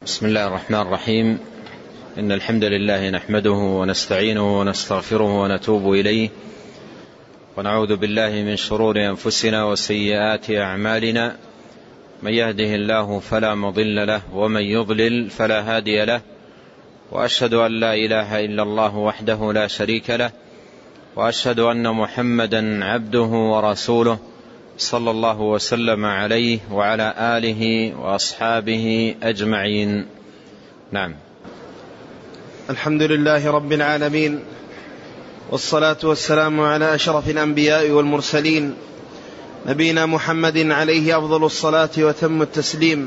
بسم الله الرحمن الرحيم. إن الحمد لله نحمده ونستعينه ونستغفره ونتوب إليه، ونعوذ بالله من شرور أنفسنا وسيئات أعمالنا. من يهده الله فلا مضل له، ومن يضلل فلا هادي له، وأشهد أن لا إله إلا الله وحده لا شريك له، وأشهد أن محمدا عبده ورسوله صلى الله وسلم عليه وعلى آله وأصحابه أجمعين. نعم. الحمد لله رب العالمين، والصلاة والسلام على أشرف الأنبياء والمرسلين، نبينا محمد عليه أفضل الصلاة وتم التسليم.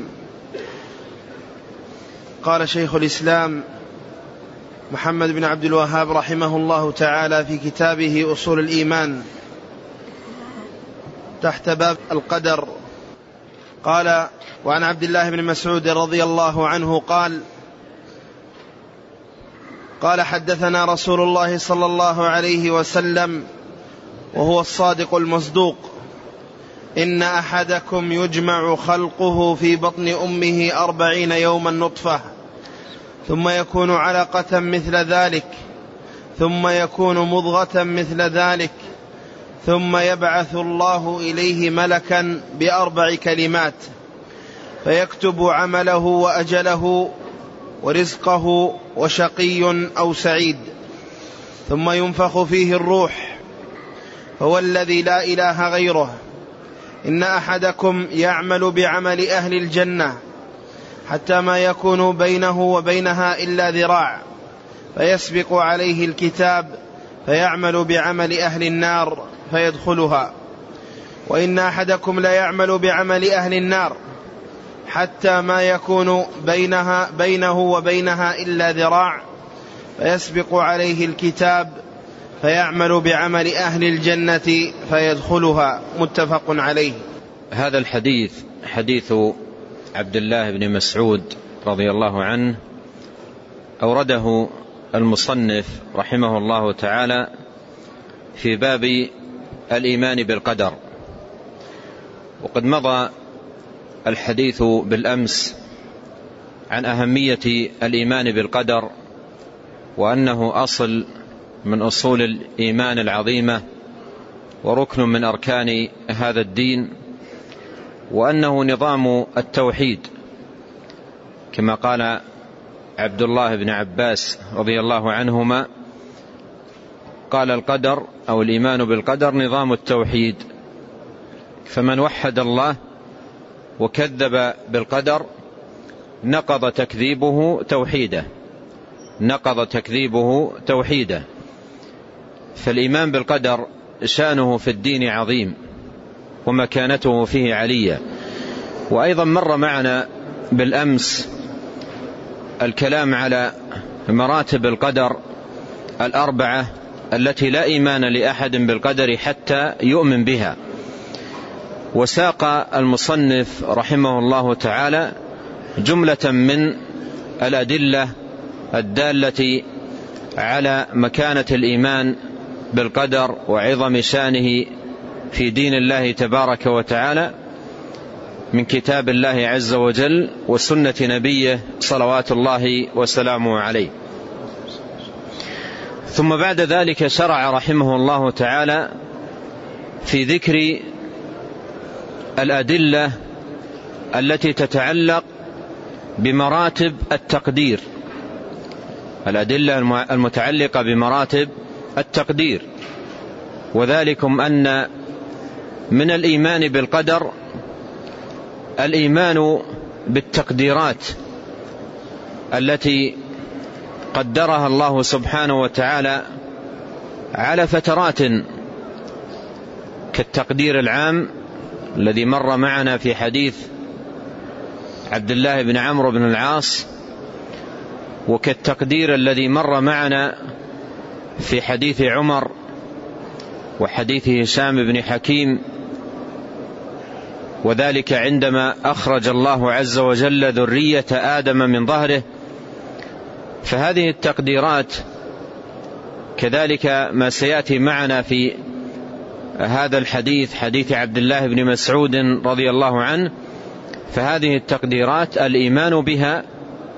قال شيخ الإسلام محمد بن عبد الوهاب رحمه الله تعالى في كتابه أصول الإيمان تحت باب القدر، قال: وعن عبد الله بن مسعود رضي الله عنه قال حدثنا رسول الله صلى الله عليه وسلم وهو الصادق المصدوق: إن أحدكم يجمع خلقه في بطن أمه 40 يوما نطفة، ثم يكون علقة مثل ذلك، ثم يكون مضغة مثل ذلك، ثم يبعث الله إليه ملكا ب4 كلمات فيكتب عمله وأجله ورزقه وشقي أو سعيد، ثم ينفخ فيه الروح، هو الذي لا إله غيره. إن أحدكم يعمل بعمل أهل الجنة حتى ما يكون بينه وبينها إلا ذراع، فيسبق عليه الكتاب فيعمل بعمل أهل النار فيدخلها. وإن أحدكم لا يعمل بعمل أهل النار حتى ما يكون بينه وبينها إلا ذراع، فيسبق عليه الكتاب فيعمل بعمل أهل الجنة فيدخلها. متفق عليه. هذا الحديث حديث عبد الله بن مسعود رضي الله عنه، أورده المصنف رحمه الله تعالى في باب الإيمان بالقدر. وقد مضى الحديث بالأمس عن أهمية الإيمان بالقدر، وأنه أصل من أصول الإيمان العظيمة، وركن من أركان هذا الدين، وأنه نظام التوحيد، كما قال عبد الله بن عباس رضي الله عنهما: قال القدر أو الإيمان بالقدر نظام التوحيد، فمن وحد الله وكذب بالقدر نقض تكذيبه توحيده. فالإيمان بالقدر شأنه في الدين عظيم، ومكانته فيه علية. وأيضا مر معنا بالأمس الكلام على مراتب القدر 4 التي لا إيمان لأحد بالقدر حتى يؤمن بها. وساق المصنف رحمه الله تعالى جملة من الأدلة الدالة على مكانة الإيمان بالقدر وعظم شأنه في دين الله تبارك وتعالى من كتاب الله عز وجل وسنة نبيه صلوات الله وسلامه عليه. ثم بعد ذلك شرع رحمه الله تعالى في ذكر الأدلة التي تتعلق بمراتب التقدير، الأدلة المتعلقة بمراتب التقدير. وذلكم أن من الإيمان بالقدر الإيمان بالتقديرات التي قدرها الله سبحانه وتعالى على فترات، كالتقدير العام الذي مر معنا في حديث عبد الله بن عمرو بن العاص، وكالتقدير الذي مر معنا في حديث عمر وحديث هشام بن حكيم، وذلك عندما أخرج الله عز وجل ذرية آدم من ظهره. فهذه التقديرات كذلك ما سيأتي معنا في هذا الحديث، حديث عبد الله بن مسعود رضي الله عنه، فهذه التقديرات الإيمان بها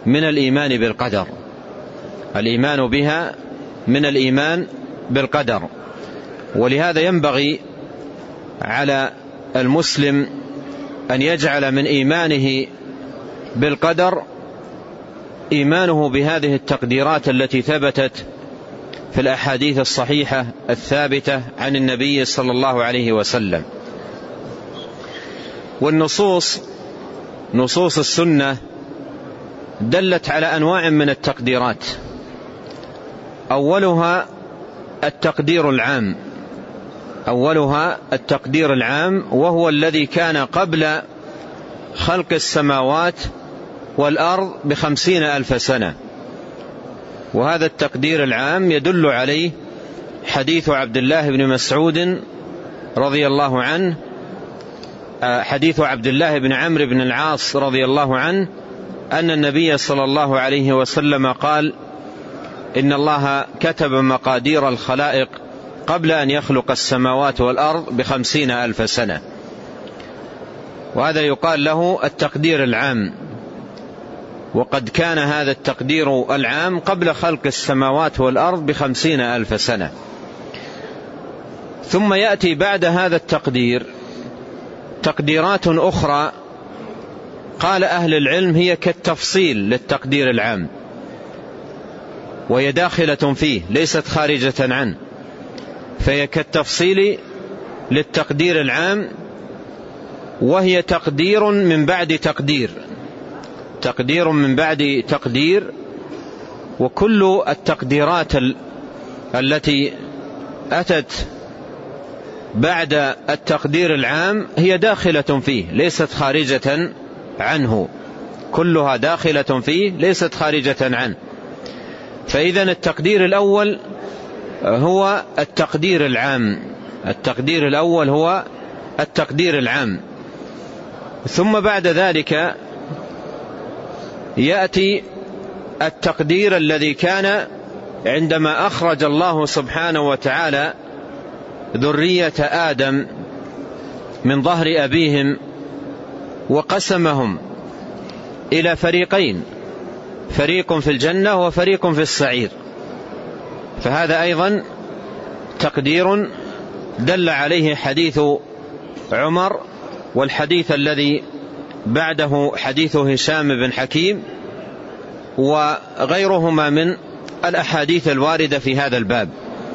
من الإيمان بالقدر، الإيمان بها من الإيمان بالقدر. ولهذا ينبغي على المسلم أن يجعل من إيمانه بالقدر إيمانه بهذه التقديرات التي ثبتت في الأحاديث الصحيحة الثابتة عن النبي صلى الله عليه وسلم. والنصوص، نصوص السنة، دلت على أنواع من التقديرات. أولها التقدير العام، أولها التقدير العام، وهو الذي كان قبل خلق السماوات والأرض ب50,000 سنة. وهذا التقدير العام يدل عليه حديث عبد الله بن مسعود رضي الله عنه، حديث عبد الله بن عمرو بن العاص رضي الله عنه أن النبي صلى الله عليه وسلم قال: إن الله كتب مقادير الخلائق قبل أن يخلق السماوات والأرض ب50,000 سنة. وهذا يقال له التقدير العام، وقد كان هذا التقدير العام قبل خلق السماوات والأرض ب50,000 سنة. ثم يأتي بعد هذا التقدير تقديرات أخرى قال أهل العلم هي كالتفصيل للتقدير العام، وهي داخلة فيه ليست خارجة عنه، فهي كالتفصيل للتقدير العام، وهي تقدير من بعد تقدير، تقدير من بعد تقدير. وكل التقديرات التي أتت بعد التقدير العام هي داخلة فيه ليست خارجة عنه، كلها داخلة فيه ليست خارجة عنه. فإذن التقدير الأول هو التقدير العام، التقدير الأول هو التقدير العام. ثم بعد ذلك يأتي التقدير الذي كان عندما أخرج الله سبحانه وتعالى ذرية آدم من ظهر أبيهم وقسمهم إلى فريقين، فريق في الجنة وفريق في السعير. فهذا أيضا تقدير دل عليه حديث عمر، والحديث الذي بعده حديث هشام بن حكيم، وغيرهما من الأحاديث الواردة في هذا الباب.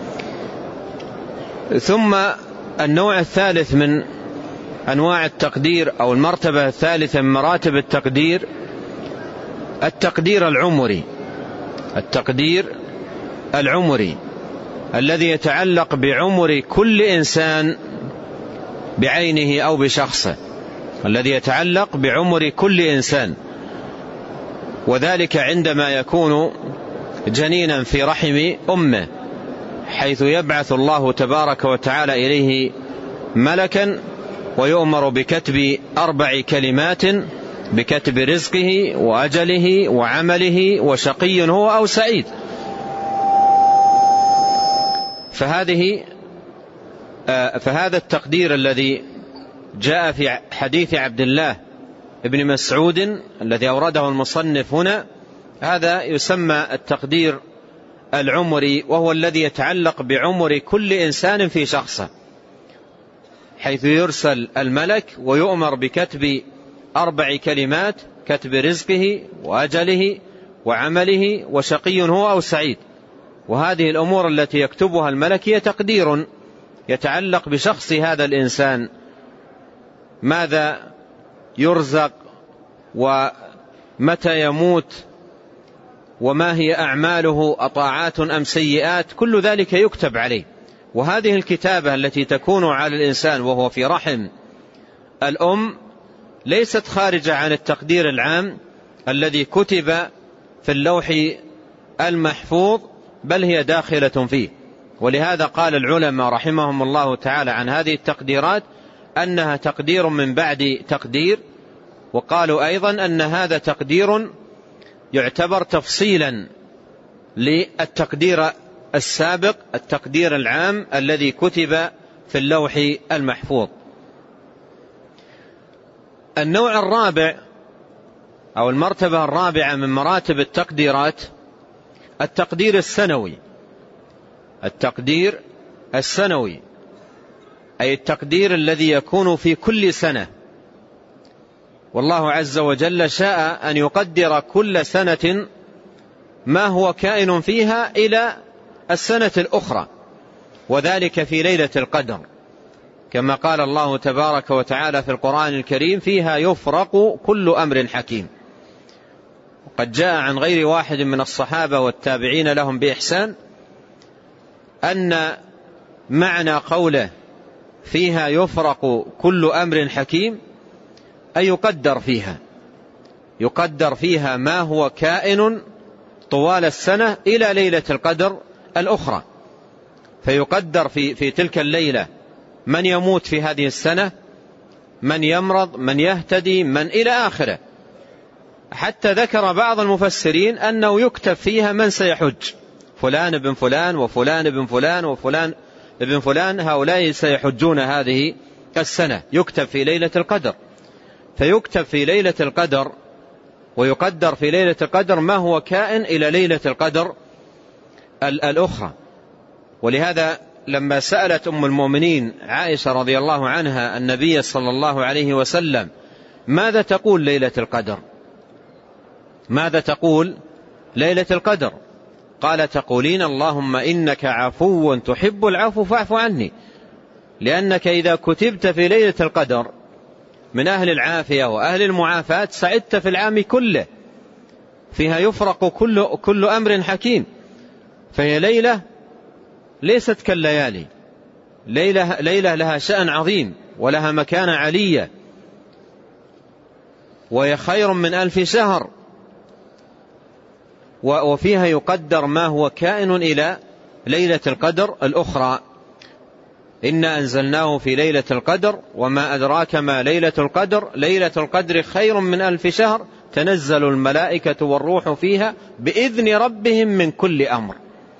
ثم النوع الثالث من أنواع التقدير، أو المرتبة الثالثة من مراتب التقدير، التقدير العمري، التقدير العمري الذي يتعلق بعمر كل إنسان بعينه أو بشخصه، الذي يتعلق بعمر كل إنسان، وذلك عندما يكون جنينا في رحم أمه، حيث يبعث الله تبارك وتعالى إليه ملكا ويؤمر بكتب 4 كلمات، بكتب رزقه وأجله وعمله وشقي هو أو سعيد. فهذا التقدير الذي جاء في حديث عبد الله ابن مسعود الذي أورده المصنف هنا، هذا يسمى التقدير العمري، وهو الذي يتعلق بعمر كل إنسان في شخصه، حيث يرسل الملك ويؤمر بكتب 4 كلمات، كتب رزقه وأجله وعمله وشقي هو أو سعيد. وهذه الأمور التي يكتبها الملك هي تقدير يتعلق بشخص هذا الإنسان، ماذا يرزق ومتى يموت وما هي أعماله، أطاعات أم سيئات، كل ذلك يكتب عليه. وهذه الكتابة التي تكون على الإنسان وهو في رحم الأم ليست خارجة عن التقدير العام الذي كتب في اللوح المحفوظ، بل هي داخلة فيه. ولهذا قال العلماء رحمهم الله تعالى عن هذه التقديرات أنها تقدير من بعد تقدير، وقالوا أيضا أن هذا تقدير يعتبر تفصيلا للتقدير السابق، التقدير العام الذي كتب في اللوح المحفوظ. النوع الرابع أو المرتبة الرابعة من مراتب التقديرات التقدير السنوي. التقدير السنوي أي التقدير الذي يكون في كل سنة، والله عز وجل شاء أن يقدر كل سنة ما هو كائن فيها إلى السنة الأخرى، وذلك في ليلة القدر، كما قال الله تبارك وتعالى في القرآن الكريم: فيها يفرق كل أمر حكيم. وقد جاء عن غير واحد من الصحابة والتابعين لهم بإحسان أن معنى قوله فيها يفرق كل أمر حكيم أي يقدر فيها ما هو كائن طوال السنة إلى ليلة القدر الأخرى، فيقدر في تلك الليلة من يموت في هذه السنة، من يمرض، من يهتدي، من إلى آخره. حتى ذكر بعض المفسرين أنه يكتب فيها من سيحج، فلان ابن فلان وفلان ابن فلان وفلان ابن فلان، هؤلاء سيحجون هذه السنة، يكتب في ليلة القدر. فيكتب في ليلة القدر ويقدر في ليلة القدر ما هو كائن إلى ليلة القدر الأخرى. ولهذا لما سألت أم المؤمنين عائشة رضي الله عنها النبي صلى الله عليه وسلم: ماذا تقول ليلة القدر؟ ماذا تقول ليلة القدر؟ قال: تقولين اللهم إنك عفو تحب العفو فاعف عني، لأنك إذا كتبت في ليلة القدر من أهل العافية وأهل المعافاة سعدت في العام كله، فيها يفرق كل أمر حكيم. فهي ليلة ليست كالليالي، ليلة لها شأن عظيم ولها مكانة علية، وهي خير من 1000 شهر، وفيها يقدر ما هو كائن إلى ليلة القدر الأخرى. إنا أنزلناه في ليلة القدر وما أدراك ما ليلة القدر، ليلة القدر خير من 1000 شهر، تنزل الملائكة والروح فيها بإذن ربهم من كل أمر.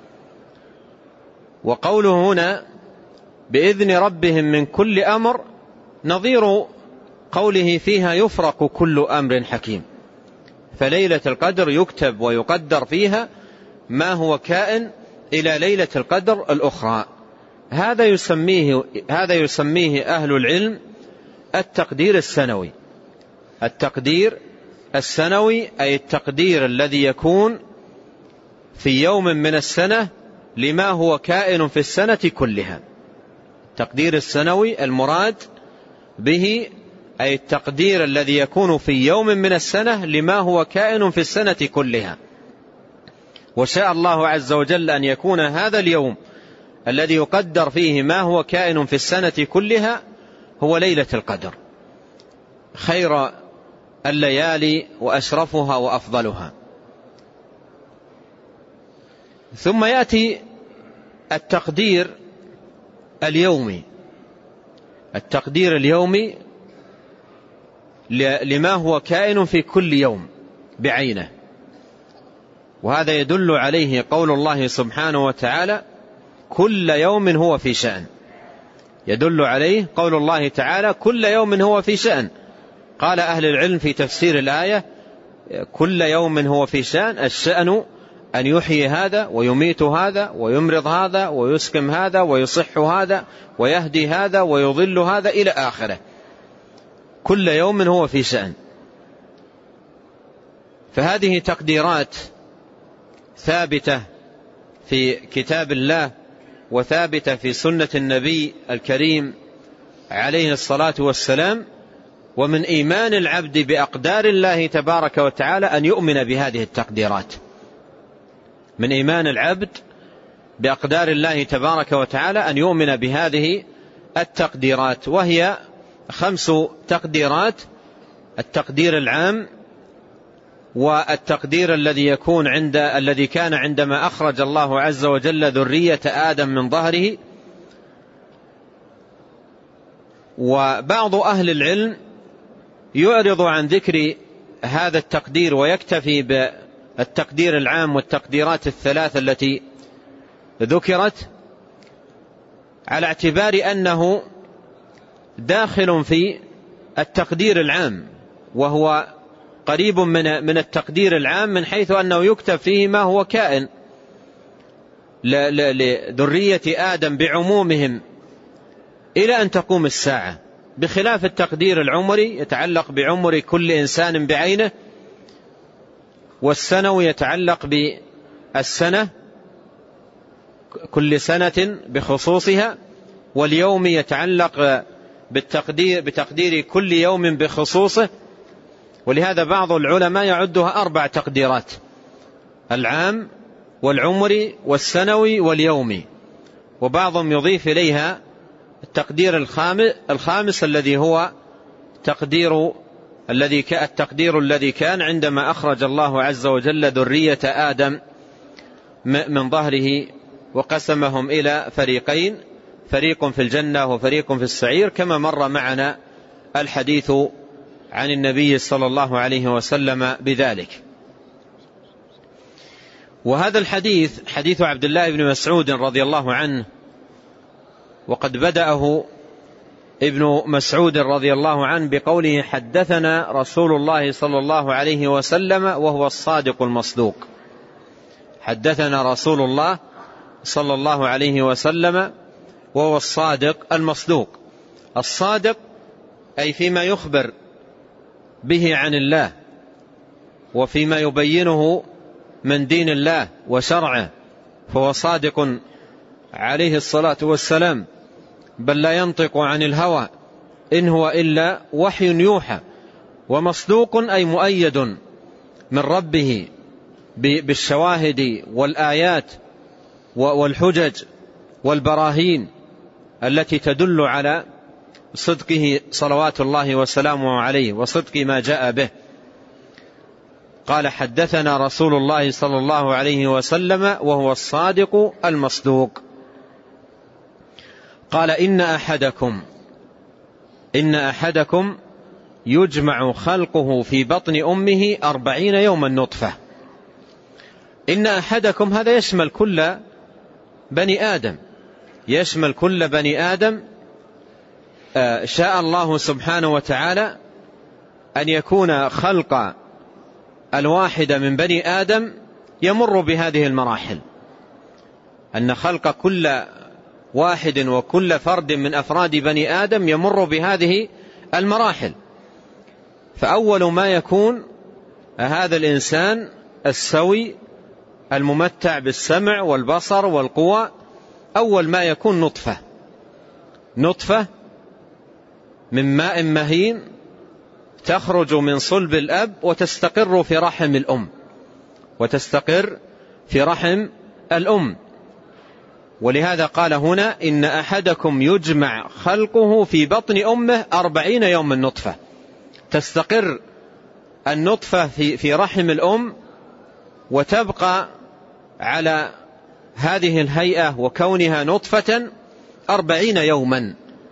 وقوله هنا بإذن ربهم من كل أمر نظير قوله فيها يفرق كل أمر حكيم. فليلة القدر يكتب ويقدر فيها ما هو كائن إلى ليلة القدر الأخرى. هذا يسميه أهل العلم التقدير السنوي. التقدير السنوي أي التقدير الذي يكون في يوم من السنة لما هو كائن في السنة كلها. التقدير السنوي المراد به أي التقدير الذي يكون في يوم من السنة لما هو كائن في السنة كلها. وشاء الله عز وجل أن يكون هذا اليوم الذي يقدر فيه ما هو كائن في السنة كلها هو ليلة القدر، خير الليالي وأشرفها وأفضلها. ثم يأتي التقدير اليومي. التقدير اليومي لما هو كائن في كل يوم بعينه، وهذا يدل عليه قول الله سبحانه وتعالى: كل يوم هو في شأن. يدل عليه قول الله تعالى: كل يوم هو في شأن. قال أهل العلم في تفسير الآية: كل يوم هو في شأن، الشأن أن يحيي هذا ويميت هذا ويمرض هذا ويسكم هذا ويصح هذا ويهدي هذا ويضل هذا إلى آخره. كل يوم هو في شأن. فهذه تقديرات ثابتة في كتاب الله وثابتة في سنة النبي الكريم عليه الصلاة والسلام. ومن إيمان العبد بأقدار الله تبارك وتعالى أن يؤمن بهذه التقديرات. من إيمان العبد بأقدار الله تبارك وتعالى أن يؤمن بهذه التقديرات، وهي 5 تقديرات: التقدير العام، والتقدير الذي كان عندما أخرج الله عز وجل ذرية آدم من ظهره. وبعض أهل العلم يعرض عن ذكر هذا التقدير ويكتفي بالتقدير العام والتقديرات 3 التي ذكرت، على اعتبار أنه داخل في التقدير العام، وهو قريب من التقدير العام، من حيث أنه يكتب فيه ما هو كائن لذرية آدم بعمومهم إلى أن تقوم الساعة، بخلاف التقدير العمري يتعلق بعمر كل إنسان بعينه، والسنوي يتعلق بالسنة كل سنة بخصوصها، واليوم يتعلق بتقدير كل يوم بخصوصه. ولهذا بعض العلماء يعدها 4 تقديرات: العام والعمري والسنوي واليومي، وبعضهم يضيف إليها التقدير الخامس الذي هو التقدير الذي كان عندما أخرج الله عز وجل ذرية آدم من ظهره وقسمهم إلى فريقين، فريق في الجنة وفريق في السعير، كما مر معنا الحديث عن النبي صلى الله عليه وسلم بذلك. وهذا الحديث حديث عبد الله بن مسعود رضي الله عنه، وقد بدأه ابن مسعود رضي الله عنه بقوله: حدثنا رسول الله صلى الله عليه وسلم وهو الصادق المصدوق. حدثنا رسول الله صلى الله عليه وسلم وهو الصادق المصدوق. الصادق أي فيما يخبر به عن الله وفيما يبينه من دين الله وشرعه، فهو صادق عليه الصلاة والسلام، بل لا ينطق عن الهوى إن هو إلا وحي يوحى. ومصدوق أي مؤيد من ربه بالشواهد والآيات والحجج والبراهين التي تدل على صدقه صلوات الله وسلامه عليه وصدق ما جاء به. قال: حدثنا رسول الله صلى الله عليه وسلم وهو الصادق المصدوق. قال: إن أحدكم يجمع خلقه في بطن أمه 40 يوما نطفة. إن أحدكم هذا يشمل كل بني آدم، يشمل كل بني آدم. شاء الله سبحانه وتعالى أن يكون خلق الواحد من بني آدم يمر بهذه المراحل، أن خلق كل واحد وكل فرد من أفراد بني آدم يمر بهذه المراحل. فأول ما يكون هذا الإنسان السوي الممتع بالسمع والبصر والقوى، أول ما يكون نطفة من ماء مهين تخرج من صلب الأب وتستقر في رحم الأم. ولهذا قال هنا: إن أحدكم يجمع خلقه في بطن أمه 40 يوما نطفة. تستقر النطفة في رحم الأم وتبقى على هذه الهيئة وكونها نطفة 40 يوما،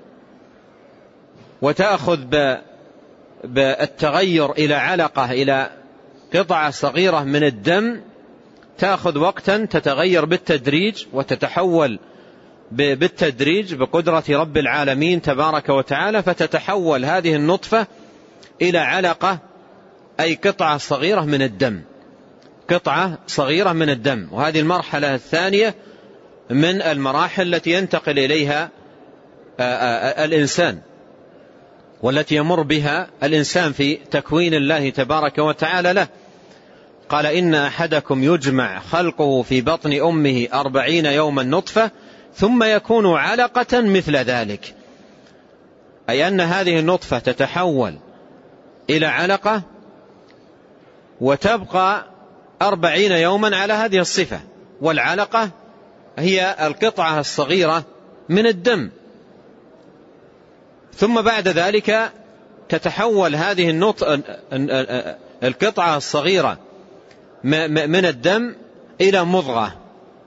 وتأخذ بالتغير إلى علقة، إلى قطعة صغيرة من الدم، تأخذ وقتا تتغير بالتدريج وتتحول بالتدريج بقدرة رب العالمين تبارك وتعالى، فتتحول هذه النطفة إلى علقة، أي قطعة صغيرة من الدم. وهذه المرحلة الثانية من المراحل التي ينتقل إليها الإنسان، والتي يمر بها الإنسان في تكوين الله تبارك وتعالى له. قال: إن أحدكم يجمع خلقه في بطن أمه 40 يوما نطفة ثم يكون علقة مثل ذلك، أي أن هذه النطفة تتحول إلى علقة وتبقى 40 يوما على هذه الصفة. والعلقة هي القطعة الصغيرة من الدم. ثم بعد ذلك تتحول هذه القطعة الصغيرة من الدم إلى مضغة،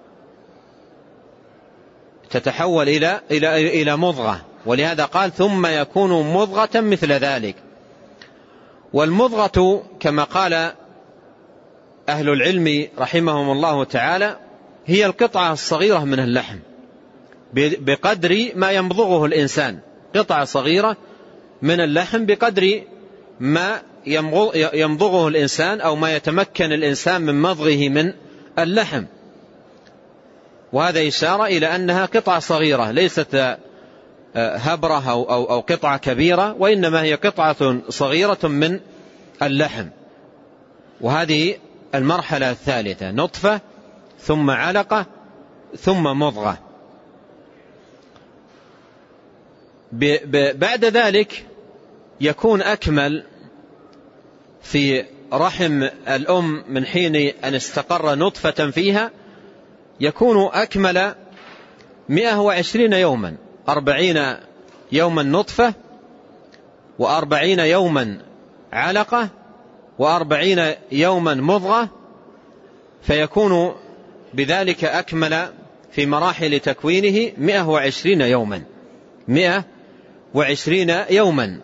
تتحول إلى مضغة. ولهذا قال: ثم يكون مضغة مثل ذلك. والمضغة كما قال أهل العلم رحمهم الله تعالى هي القطعة الصغيرة من اللحم بقدر ما يمضغه الإنسان، قطعة صغيرة من اللحم بقدر ما يمضغه الإنسان أو ما يتمكن الإنسان من مضغه من اللحم، وهذا إشارة إلى أنها قطعة صغيرة ليست هبرة أو قطعة كبيرة، وإنما هي قطعة صغيرة من اللحم. وهذه المرحلة الثالثة، نطفة ثم علقة ثم مضغة. بعد ذلك يكون أكمل في رحم الأم من حين أن استقر نطفة فيها، يكون أكمل 120 يوما، 40 يوما نطفة، و40 يوما علقة، و40 يوما مضغة، فيكون بذلك أكمل في مراحل تكوينه 120 يوما، 120 يوما.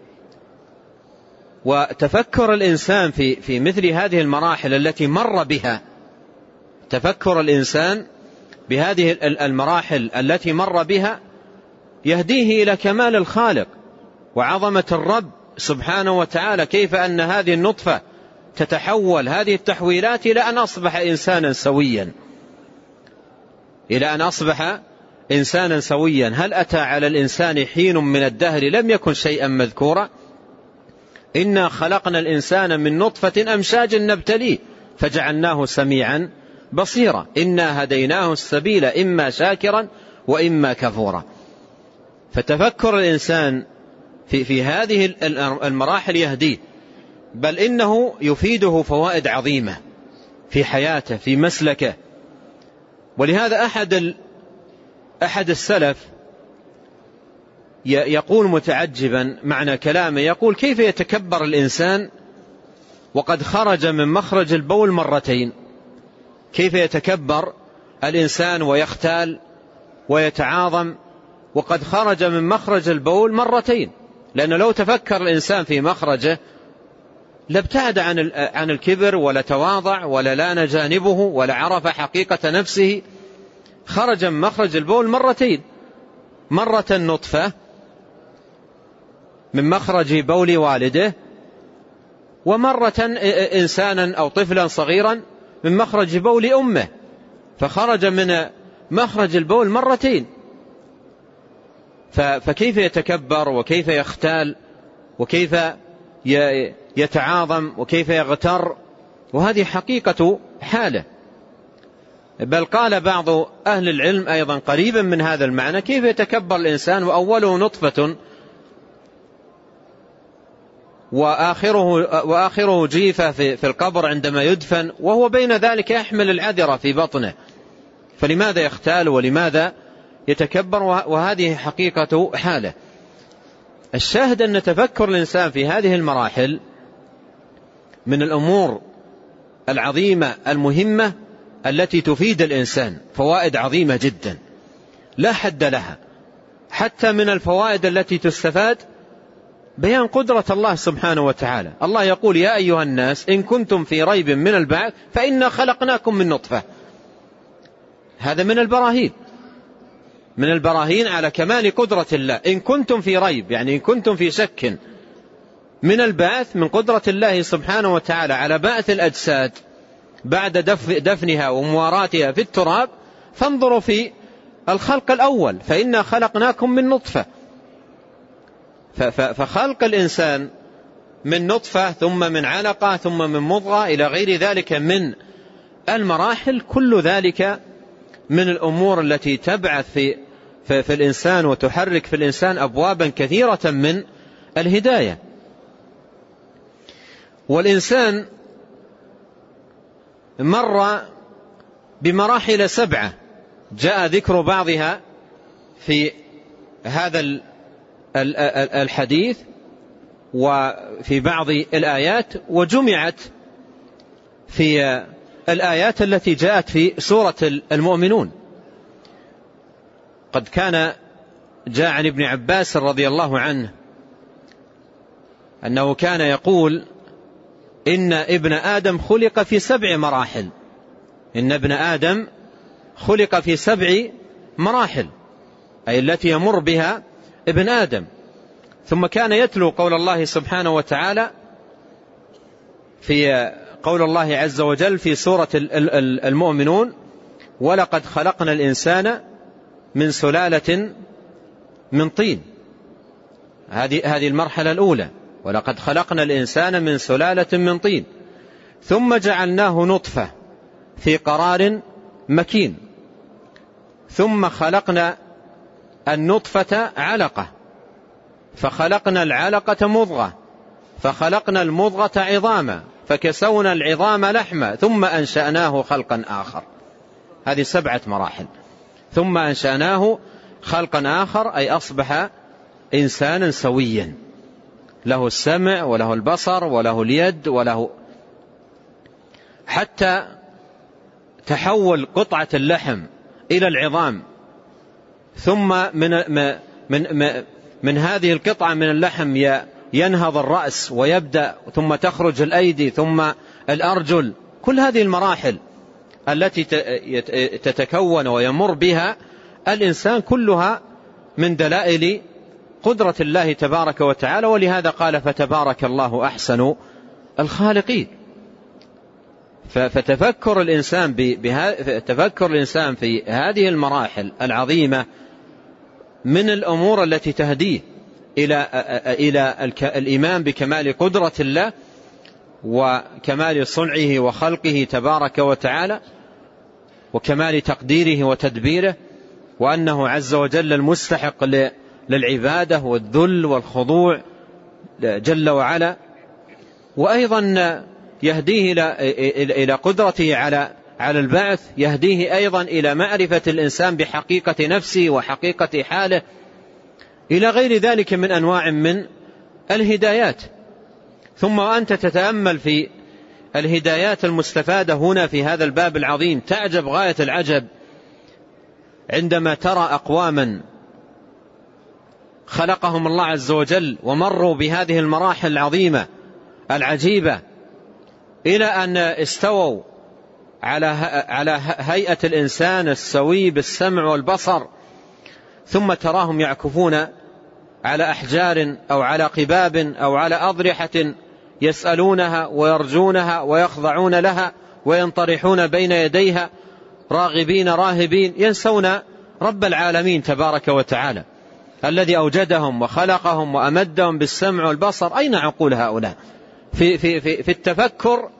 وتفكر الإنسان في مثل هذه المراحل التي مر بها، تفكر الإنسان بهذه المراحل التي مر بها يهديه إلى كمال الخالق وعظمة الرب سبحانه وتعالى، كيف أن هذه النطفة تتحول هذه التحويلات إلى أن أصبح إنسانا سويا، إلى أن أصبح إنسانا سويا. هل أتى على الإنسان حين من الدهر لم يكن شيئا مذكورا؟ إنا خلقنا الإنسان من نطفة أمشاج نبتليه فجعلناه سميعا بصيرا، إنا هديناه السبيل إما شاكرا وإما كفورا. فتفكر الإنسان في هذه المراحل يهديه، بل إنه يفيده فوائد عظيمة في حياته في مسلكه. ولهذا أحد السلف يقول متعجبا معنى كلامه، يقول: كيف يتكبر الإنسان وقد خرج من مخرج البول مرتين؟ كيف يتكبر الإنسان ويختال ويتعاظم وقد خرج من مخرج البول مرتين؟ لأنه لو تفكر الإنسان في مخرجه لابتعد عن الكبر ولا تواضع ولا لان جانبه ولا عرف حقيقة نفسه. خرج من مخرج البول مرتين، مرة نطفة من مخرج بول والده، ومرة إنسانا أو طفلا صغيرا من مخرج بول أمه، فخرج من مخرج البول مرتين. فكيف يتكبر وكيف يختال وكيف يتعاظم وكيف يغتر؟ وهذه حقيقة حاله. بل قال بعض أهل العلم أيضا قريبا من هذا المعنى: كيف يتكبر الإنسان وأوله نطفة وآخره جيفة في القبر عندما يدفن، وهو بين ذلك يحمل العذرة في بطنه، فلماذا يختال ولماذا يتكبر؟ وهذه حقيقة حاله. الشاهد أن تفكر الإنسان في هذه المراحل من الأمور العظيمة المهمة التي تفيد الإنسان فوائد عظيمة جدا لا حد لها. حتى من الفوائد التي تستفاد بيان قدرة الله سبحانه وتعالى. الله يقول: يا أيها الناس إن كنتم في ريب من البعث فإنا خلقناكم من نطفة. هذا من البراهين على كمال قدرة الله. إن كنتم في ريب يعني إن كنتم في شك من البعث، من قدرة الله سبحانه وتعالى على بعث الأجساد بعد دفنها ومواراتها في التراب، فانظروا في الخلق الأول: فإنا خلقناكم من نطفة. فخلق الإنسان من نطفة ثم من علقة ثم من مضغة إلى غير ذلك من المراحل، كل ذلك من الأمور التي تبعث في الإنسان وتحرك في الإنسان أبوابا كثيرة من الهداية. والإنسان مر بمراحل 7 جاء ذكر بعضها في هذا الحديث وفي بعض الآيات، وجمعت في الآيات التي جاءت في سورة المؤمنون. قد كان جاء عن ابن عباس رضي الله عنه أنه كان يقول: إن ابن آدم خلق في 7 مراحل. إن ابن آدم خلق في 7 مراحل، أي التي يمر بها ابن آدم. ثم كان يتلو قول الله سبحانه وتعالى: في قول الله عز وجل في سورة المؤمنون: ولقد خلقنا الإنسان من سلالة من طين. هذه المرحلة الأولى، ولقد خلقنا الإنسان من سلالة من طين ثم جعلناه نطفة في قرار مكين ثم خلقنا النطفة علقة فخلقنا العلقة مضغة فخلقنا المضغة عظاما فكسونا العظام لحما ثم أنشأناه خلقا آخر. هذه 7 مراحل. ثم أنشأناه خلقا آخر أي أصبح إنسانا سويا، له السمع وله البصر وله اليد وله، حتى تحول قطعة اللحم إلى العظام، ثم من هذه القطعة من اللحم ينهض الرأس ويبدأ، ثم تخرج الأيدي ثم الأرجل. كل هذه المراحل التي تتكون ويمر بها الإنسان كلها من دلائل قدرة الله تبارك وتعالى، ولهذا قال: فتبارك الله أحسن الخالقين. فتفكر الإنسان في هذه المراحل العظيمة من الأمور التي تهديه إلى الإيمان بكمال قدرة الله وكمال صنعه وخلقه تبارك وتعالى وكمال تقديره وتدبيره، وأنه عز وجل المستحق للعبادة والذل والخضوع جل وعلا. وأيضا يهديه إلى قدرته على البعث، يهديه أيضا إلى معرفة الإنسان بحقيقة نفسه وحقيقة حاله، إلى غير ذلك من أنواع من الهدايات. ثم وأنت تتأمل في الهدايات المستفادة هنا في هذا الباب العظيم تعجب غاية العجب عندما ترى أقواما خلقهم الله عز وجل ومروا بهذه المراحل العظيمة العجيبة إلى أن استووا على هيئة الإنسان السوي بالسمع والبصر، ثم تراهم يعكفون على أحجار أو على قباب أو على أضرحة يسألونها ويرجونها ويخضعون لها وينطرحون بين يديها راغبين راهبين، ينسون رب العالمين تبارك وتعالى الذي أوجدهم وخلقهم وأمدهم بالسمع والبصر. أين عقول هؤلاء في التفكر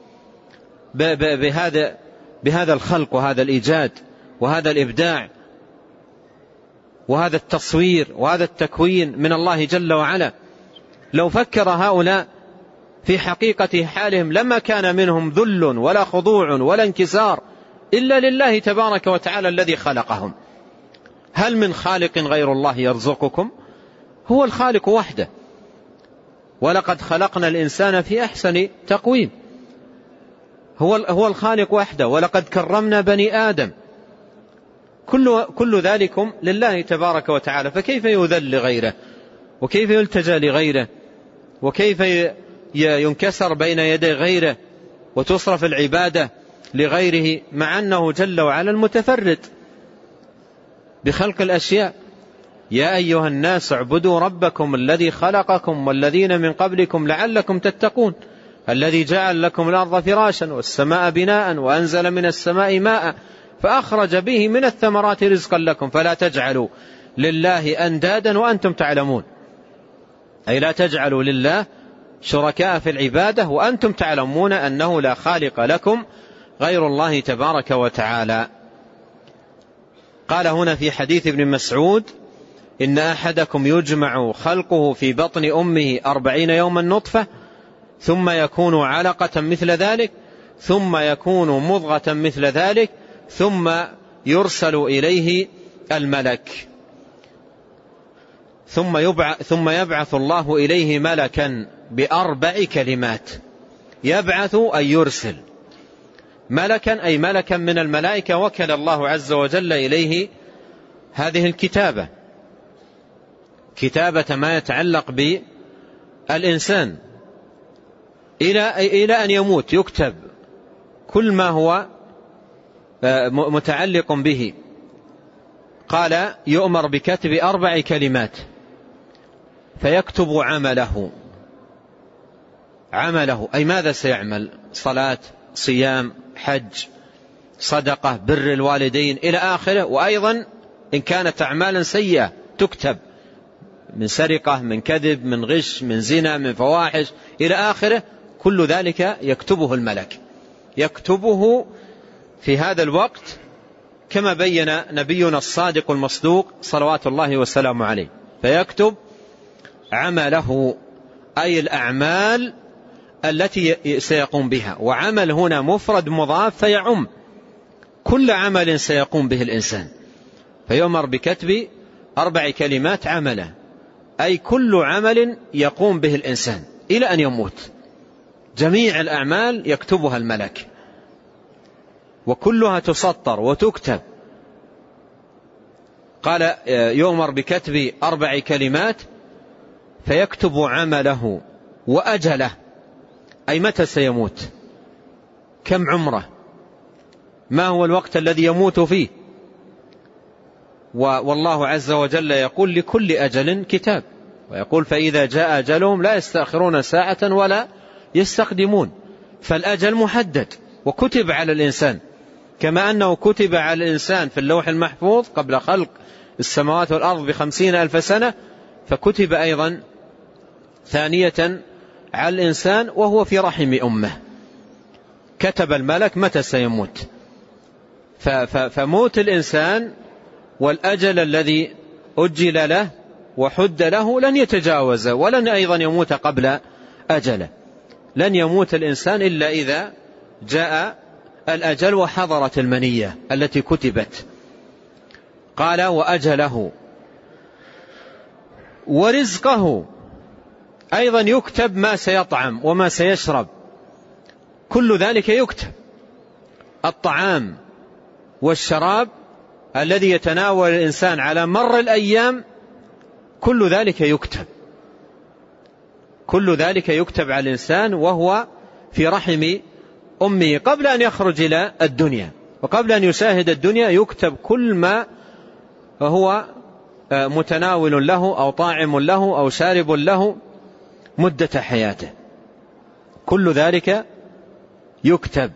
بهذا الخلق وهذا الإيجاد وهذا الإبداع وهذا التصوير وهذا التكوين من الله جل وعلا؟ لو فكر هؤلاء في حقيقة حالهم لما كان منهم ذل ولا خضوع ولا انكسار إلا لله تبارك وتعالى الذي خلقهم. هل من خالق غير الله يرزقكم؟ هو الخالق وحده. ولقد خلقنا الإنسان في أحسن تقويم. هو الخالق وحده. ولقد كرمنا بني آدم. كل ذلكم لله تبارك وتعالى، فكيف يذل لغيره وكيف يلتجى لغيره وكيف ينكسر بين يدي غيره وتصرف العبادة لغيره، مع أنه جل وعلا المتفرد بخلق الأشياء. يا أيها الناس اعبدوا ربكم الذي خلقكم والذين من قبلكم لعلكم تتقون الذي جعل لكم الأرض فراشا والسماء بناء وأنزل من السماء ماء فأخرج به من الثمرات رزقا لكم فلا تجعلوا لله أندادا وأنتم تعلمون. أي لا تجعلوا لله شركاء في العبادة وأنتم تعلمون أنه لا خالق لكم غير الله تبارك وتعالى. قال هنا في حديث ابن مسعود: إن أحدكم يجمع خلقه في بطن أمه 40 يوما نطفة ثم يكون علقة مثل ذلك ثم يكون مضغة مثل ذلك ثم يرسل إليه الملك ثم يبعث الله إليه ملكا ب4 كلمات. يبعث أي يرسل، ملكا أي ملكا من الملائكة وكل الله عز وجل إليه هذه الكتابة، كتابة ما يتعلق بالإنسان إلى أن يموت، يكتب كل ما هو متعلق به. قال: يؤمر بكتب 4 كلمات فيكتب عمله. عمله، أي ماذا سيعمل؟ صلاة، صيام، حج، صدقة، بر الوالدين إلى آخره. وأيضا إن كانت أعمالا سيئة تكتب، من سرقة، من كذب، من غش، من زنا، من فواحش إلى آخره، كل ذلك يكتبه الملك، يكتبه في هذا الوقت كما بين نبينا الصادق المصدوق صلوات الله وسلامه عليه. فيكتب عمله، أي الأعمال التي سيقوم بها. وعمل هنا مفرد مضاف فيعم كل عمل سيقوم به الإنسان، فيؤمر بكتب 4 كلمات عمله، أي كل عمل يقوم به الإنسان إلى أن يموت، جميع الأعمال يكتبها الملك، وكلها تسطر وتكتب. قال يؤمر بكتب 4 كلمات، فيكتب عمله وأجله، أي متى سيموت، كم عمره، ما هو الوقت الذي يموت فيه. والله عز وجل يقول لكل أجل كتاب، ويقول فإذا جاء أجلهم لا يستأخرون ساعة ولا يستقدمون. فالأجل محدد وكتب على الإنسان، كما أنه كتب على الإنسان في اللوح المحفوظ قبل خلق السماوات والأرض ب50,000 سنة، فكتب أيضا ثانية على الإنسان وهو في رحم أمه، كتب الملك متى سيموت. فموت الإنسان والأجل الذي أجل له وحد له لن يتجاوز، ولن أيضا يموت قبل أجله. لن يموت الإنسان إلا إذا جاء الأجل وحضرت المنية التي كتبت. قال وأجله ورزقه، أيضا يكتب ما سيطعم وما سيشرب، كل ذلك يكتب. الطعام والشراب الذي يتناول الإنسان على مر الأيام كل ذلك يكتب، كل ذلك يكتب على الإنسان وهو في رحم أمه قبل أن يخرج إلى الدنيا، وقبل أن يشاهد الدنيا يكتب كل ما هو متناول له أو طاعم له أو شارب له مدة حياته، كل ذلك يكتب.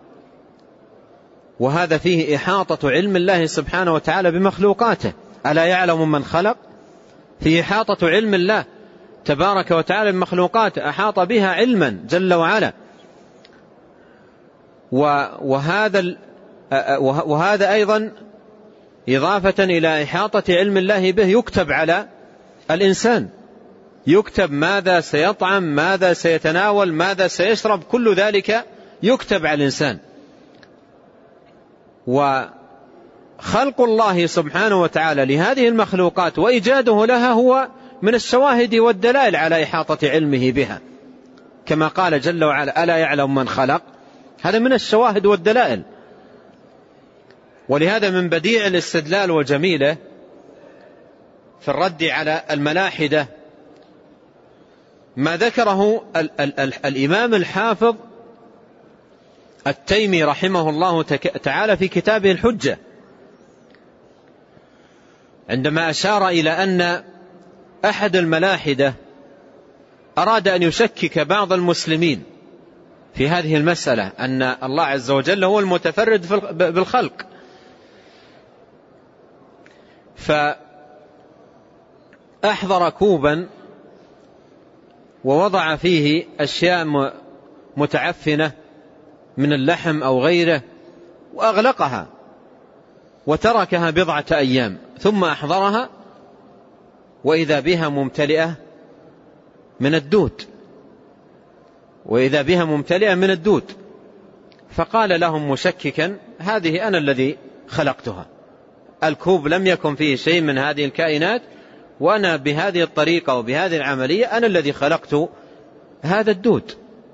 وهذا فيه إحاطة علم الله سبحانه وتعالى بمخلوقاته. ألا يعلم من خلق؟ فيه إحاطة علم الله تبارك وتعالى بمخلوقاته، أحاط بها علما جل وعلا. وهذا أيضا إضافة إلى إحاطة علم الله به يكتب على الإنسان، يكتب ماذا سيطعم، ماذا سيتناول، ماذا سيشرب، كل ذلك يكتب على الإنسان. وخلق الله سبحانه وتعالى لهذه المخلوقات وإيجاده لها هو من الشواهد والدلائل على إحاطة علمه بها، كما قال جل وعلا ألا يعلم من خلق، هذا من الشواهد والدلائل. ولهذا من بديع الاستدلال وجميله في الرد على الملاحدة ما ذكره الإمام الحافظ التيمي رحمه الله تعالى في كتابه الحجة، عندما أشار إلى أن أحد الملاحدة أراد أن يشكك بعض المسلمين في هذه المسألة، أن الله عز وجل هو المتفرد بالخلق، فأحضر كوبا ووضع فيه أشياء متعفنة من اللحم أو غيره وأغلقها وتركها 10 أيام، ثم أحضرها وإذا بها ممتلئة من الدود، وإذا بها ممتلئة من الدود. فقال لهم مشككا هذه أنا الذي خلقتها، الكوب لم يكن فيه شيء من هذه الكائنات، وأنا بهذه الطريقة وبهذه العملية أنا الذي خلقت هذا الدود.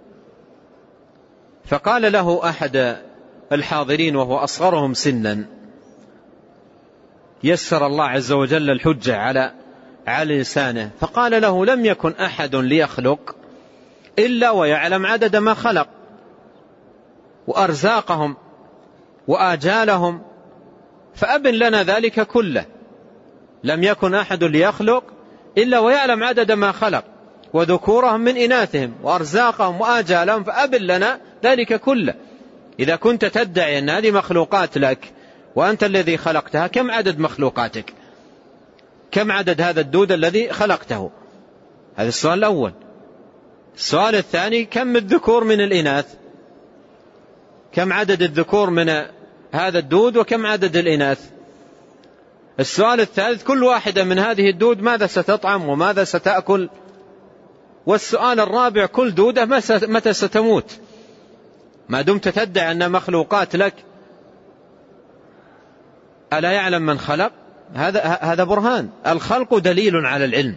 فقال له أحد الحاضرين وهو أصغرهم سنا، يسر الله عز وجل الحجة على لسانه، فقال له لم يكن أحد ليخلق إلا ويعلم عدد ما خلق وأرزاقهم وآجالهم، فأبن لنا ذلك كله. لم يكن أحد ليخلق إلا ويعلم عدد ما خلق وذكورهم من إناثهم وأرزاقهم وآجالهم فأبن لنا ذلك كله. إذا كنت تدعي أن هذه مخلوقات لك وأنت الذي خلقتها، كم عدد مخلوقاتك؟ كم عدد هذا الدود الذي خلقته؟ هذا السؤال الأول. السؤال الثاني: كم الذكور من الإناث؟ كم عدد الذكور من هذا الدود وكم عدد الإناث؟ السؤال الثالث: كل واحدة من هذه الدود ماذا ستطعم وماذا ستأكل؟ والسؤال الرابع: كل دودة متى ستموت؟ ما دمت تدعي أن مخلوقات لك، ألا يعلم من خلق؟ هذا برهان. الخلق دليل على العلم،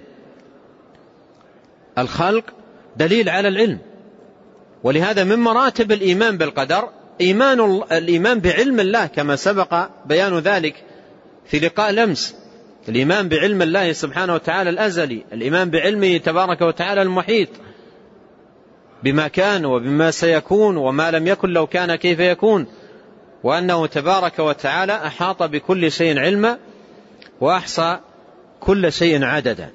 الخلق دليل على العلم. ولهذا من مراتب الإيمان بالقدر الإيمان بعلم الله، كما سبق بيان ذلك في لقاء الأمس. الإيمان بعلم الله سبحانه وتعالى الأزلي، الإيمان بعلمه تبارك وتعالى المحيط بما كان وبما سيكون وما لم يكن لو كان كيف يكون، وأنه تبارك وتعالى أحاط بكل شيء علما وأحصى كل شيء عددا.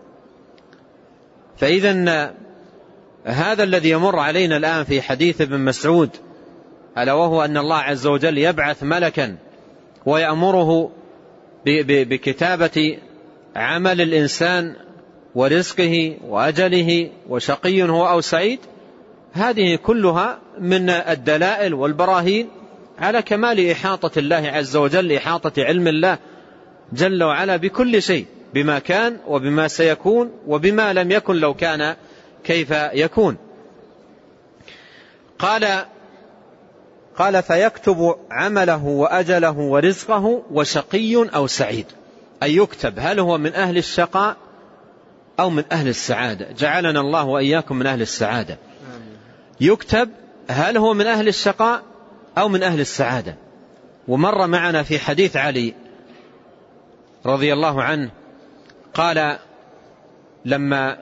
فإذا هذا الذي يمر علينا الآن في حديث ابن مسعود، ألا وهو أن الله عز وجل يبعث ملكا ويأمره بكتابة عمل الإنسان ورزقه وأجله وشقي هو أو سعيد، هذه كلها من الدلائل والبراهين على كمال إحاطة الله عز وجل، إحاطة علم الله جل وعلا بكل شيء، بما كان وبما سيكون وبما لم يكن لو كان كيف يكون. قال فيكتب عمله وأجله ورزقه وشقي أو سعيد، أي يكتب هل هو من أهل الشقاء أو من أهل السعادة. جعلنا الله وإياكم من أهل السعادة. يكتب هل هو من أهل الشقاء أو من أهل السعادة. ومر معنا في حديث علي رضي الله عنه قال لما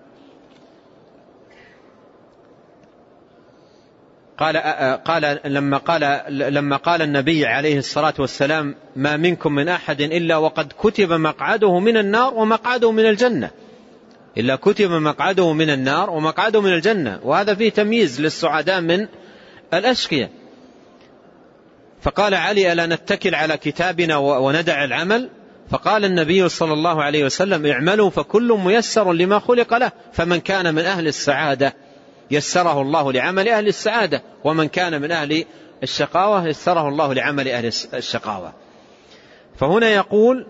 قال النبي عليه الصلاة والسلام: ما منكم من أحد إلا وقد كتب مقعده من النار ومقعده من الجنة، إلا كتب مقعده من النار ومقعده من الجنة. وهذا فيه تمييز للسعداء من الأشقياء. فقال علي: ألا نتكل على كتابنا وندع العمل؟ فقال النبي صلى الله عليه وسلم: اعملوا فكل ميسر لما خلق له، فمن كان من أهل السعادة يسره الله لعمل أهل السعادة، ومن كان من أهل الشقاوة يسره الله لعمل أهل الشقاوة. فهنا يقول: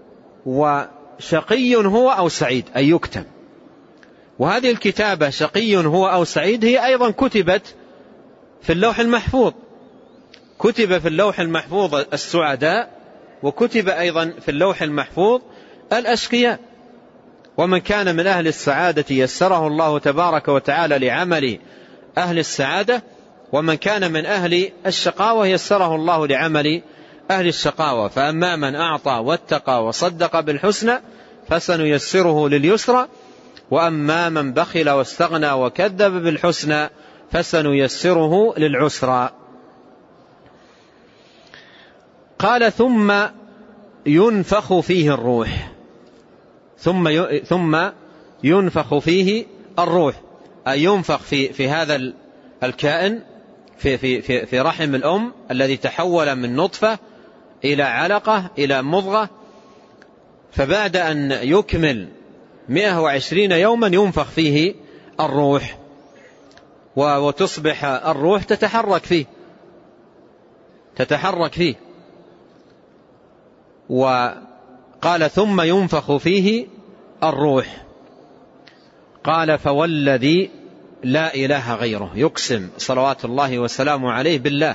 وشقي هو أو سعيد، أي يكتب. وهذه الكتابة شقي هو أو سعيد هي أيضا كتبت في اللوح المحفوظ، كتب في اللوح المحفوظ السعداء، وكتب أيضا في اللوح المحفوظ الأشقياء. ومن كان من أهل السعادة يسره الله تبارك وتعالى لعمل أهل السعادة، ومن كان من أهل الشقاوة يسره الله لعمل أهل الشقاوة. فأما من أعطى واتقى وصدق بالحسنى فسنيسره لليسرى، وأما من بخل واستغنى وكذب بالحسنى فسنيسره للعسرى. قال: ثم ينفخ فيه الروح، ثم ينفخ فيه الروح، أي ينفخ في هذا الكائن في رحم الأم الذي تحول من نطفة إلى علقة إلى مضغة. فبعد أن يكمل 120 يوما ينفخ فيه الروح، وتصبح الروح تتحرك فيه. وقال: ثم ينفخ فيه الروح. قال: فوالذي لا إله غيره، يقسم صلوات الله وسلامه عليه بالله.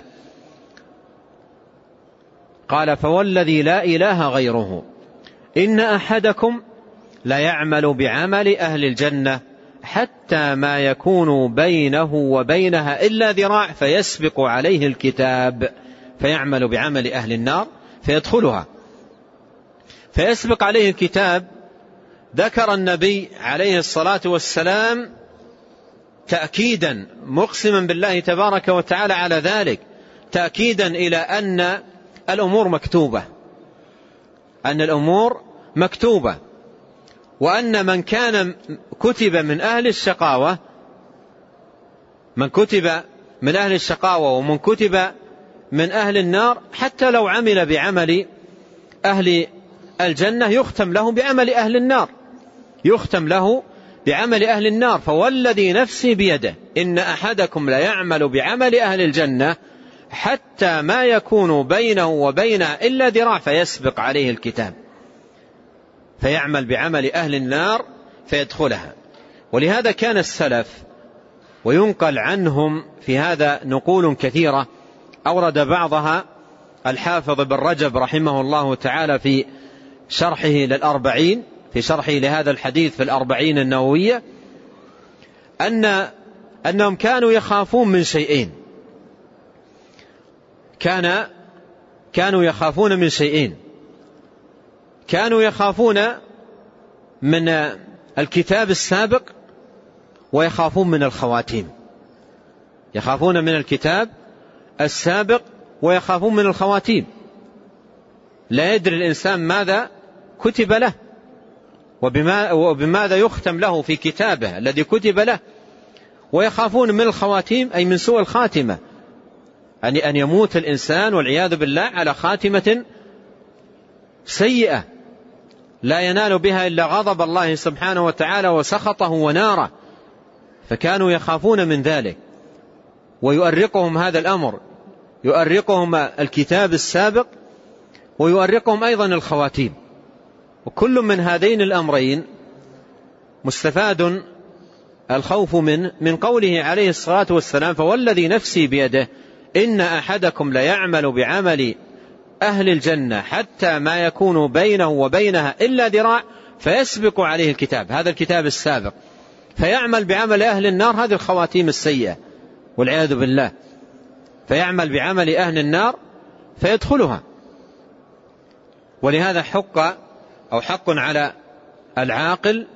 قال: فوالذي لا إله غيره إن أحدكم لا يعمل بعمل أهل الجنة حتى ما يكون بينه وبينها إلا ذراع فيسبق عليه الكتاب فيعمل بعمل أهل النار فيدخلها. فيسبق عليه الكتاب. ذكر النبي عليه الصلاة والسلام تأكيدا مقسما بالله تبارك وتعالى على ذلك، تأكيدا إلى أن الأمور مكتوبة، وأن من كان كتب من أهل الشقاوة، من كتب من أهل الشقاوة ومن كتب من أهل النار، حتى لو عمل بعمل أهل الجنة يختم له بعمل أهل النار، يختم له بعمل أهل النار. فوالذي نفسي بيده إن أحدكم ليعمل بعمل أهل الجنة حتى ما يكون بينه وبينها إلا ذراع فيسبق عليه الكتاب فيعمل بعمل أهل النار فيدخلها. ولهذا كان السلف، وينقل عنهم في هذا نقول كثيرة، أورد بعضها الحافظ بن رجب رحمه الله تعالى في شرحه للأربعين، في شرحه لهذا الحديث في الأربعين النووية، أنهم كانوا يخافون من شيئين، كانوا يخافون من شيئين. كانوا يخافون من الكتاب السابق ويخافون من الخواتيم. يخافون من الكتاب السابق ويخافون من الخواتيم. لا يدري الإنسان ماذا كتب له وبماذا يختم له في كتابه الذي كتب له. ويخافون من الخواتيم أي من سوء الخاتمة، أن يموت الإنسان والعياذ بالله على خاتمة سيئة لا ينال بها إلا غضب الله سبحانه وتعالى وسخطه وناره. فكانوا يخافون من ذلك، ويؤرقهم هذا الأمر، يؤرقهم الكتاب السابق ويؤرقهم أيضا الخواتيم. وكل من هذين الأمرين مستفاد الخوف من قوله عليه الصلاة والسلام فوالذي نفسي بيده إن أحدكم ليعمل بعمل أهل الجنة حتى ما يكون بينه وبينها إلا ذراع فيسبق عليه الكتاب، هذا الكتاب السابق، فيعمل بعمل أهل النار، هذه الخواتيم السيئة والعياذ بالله، فيعمل بعمل أهل النار فيدخلها. ولهذا حق على العاقل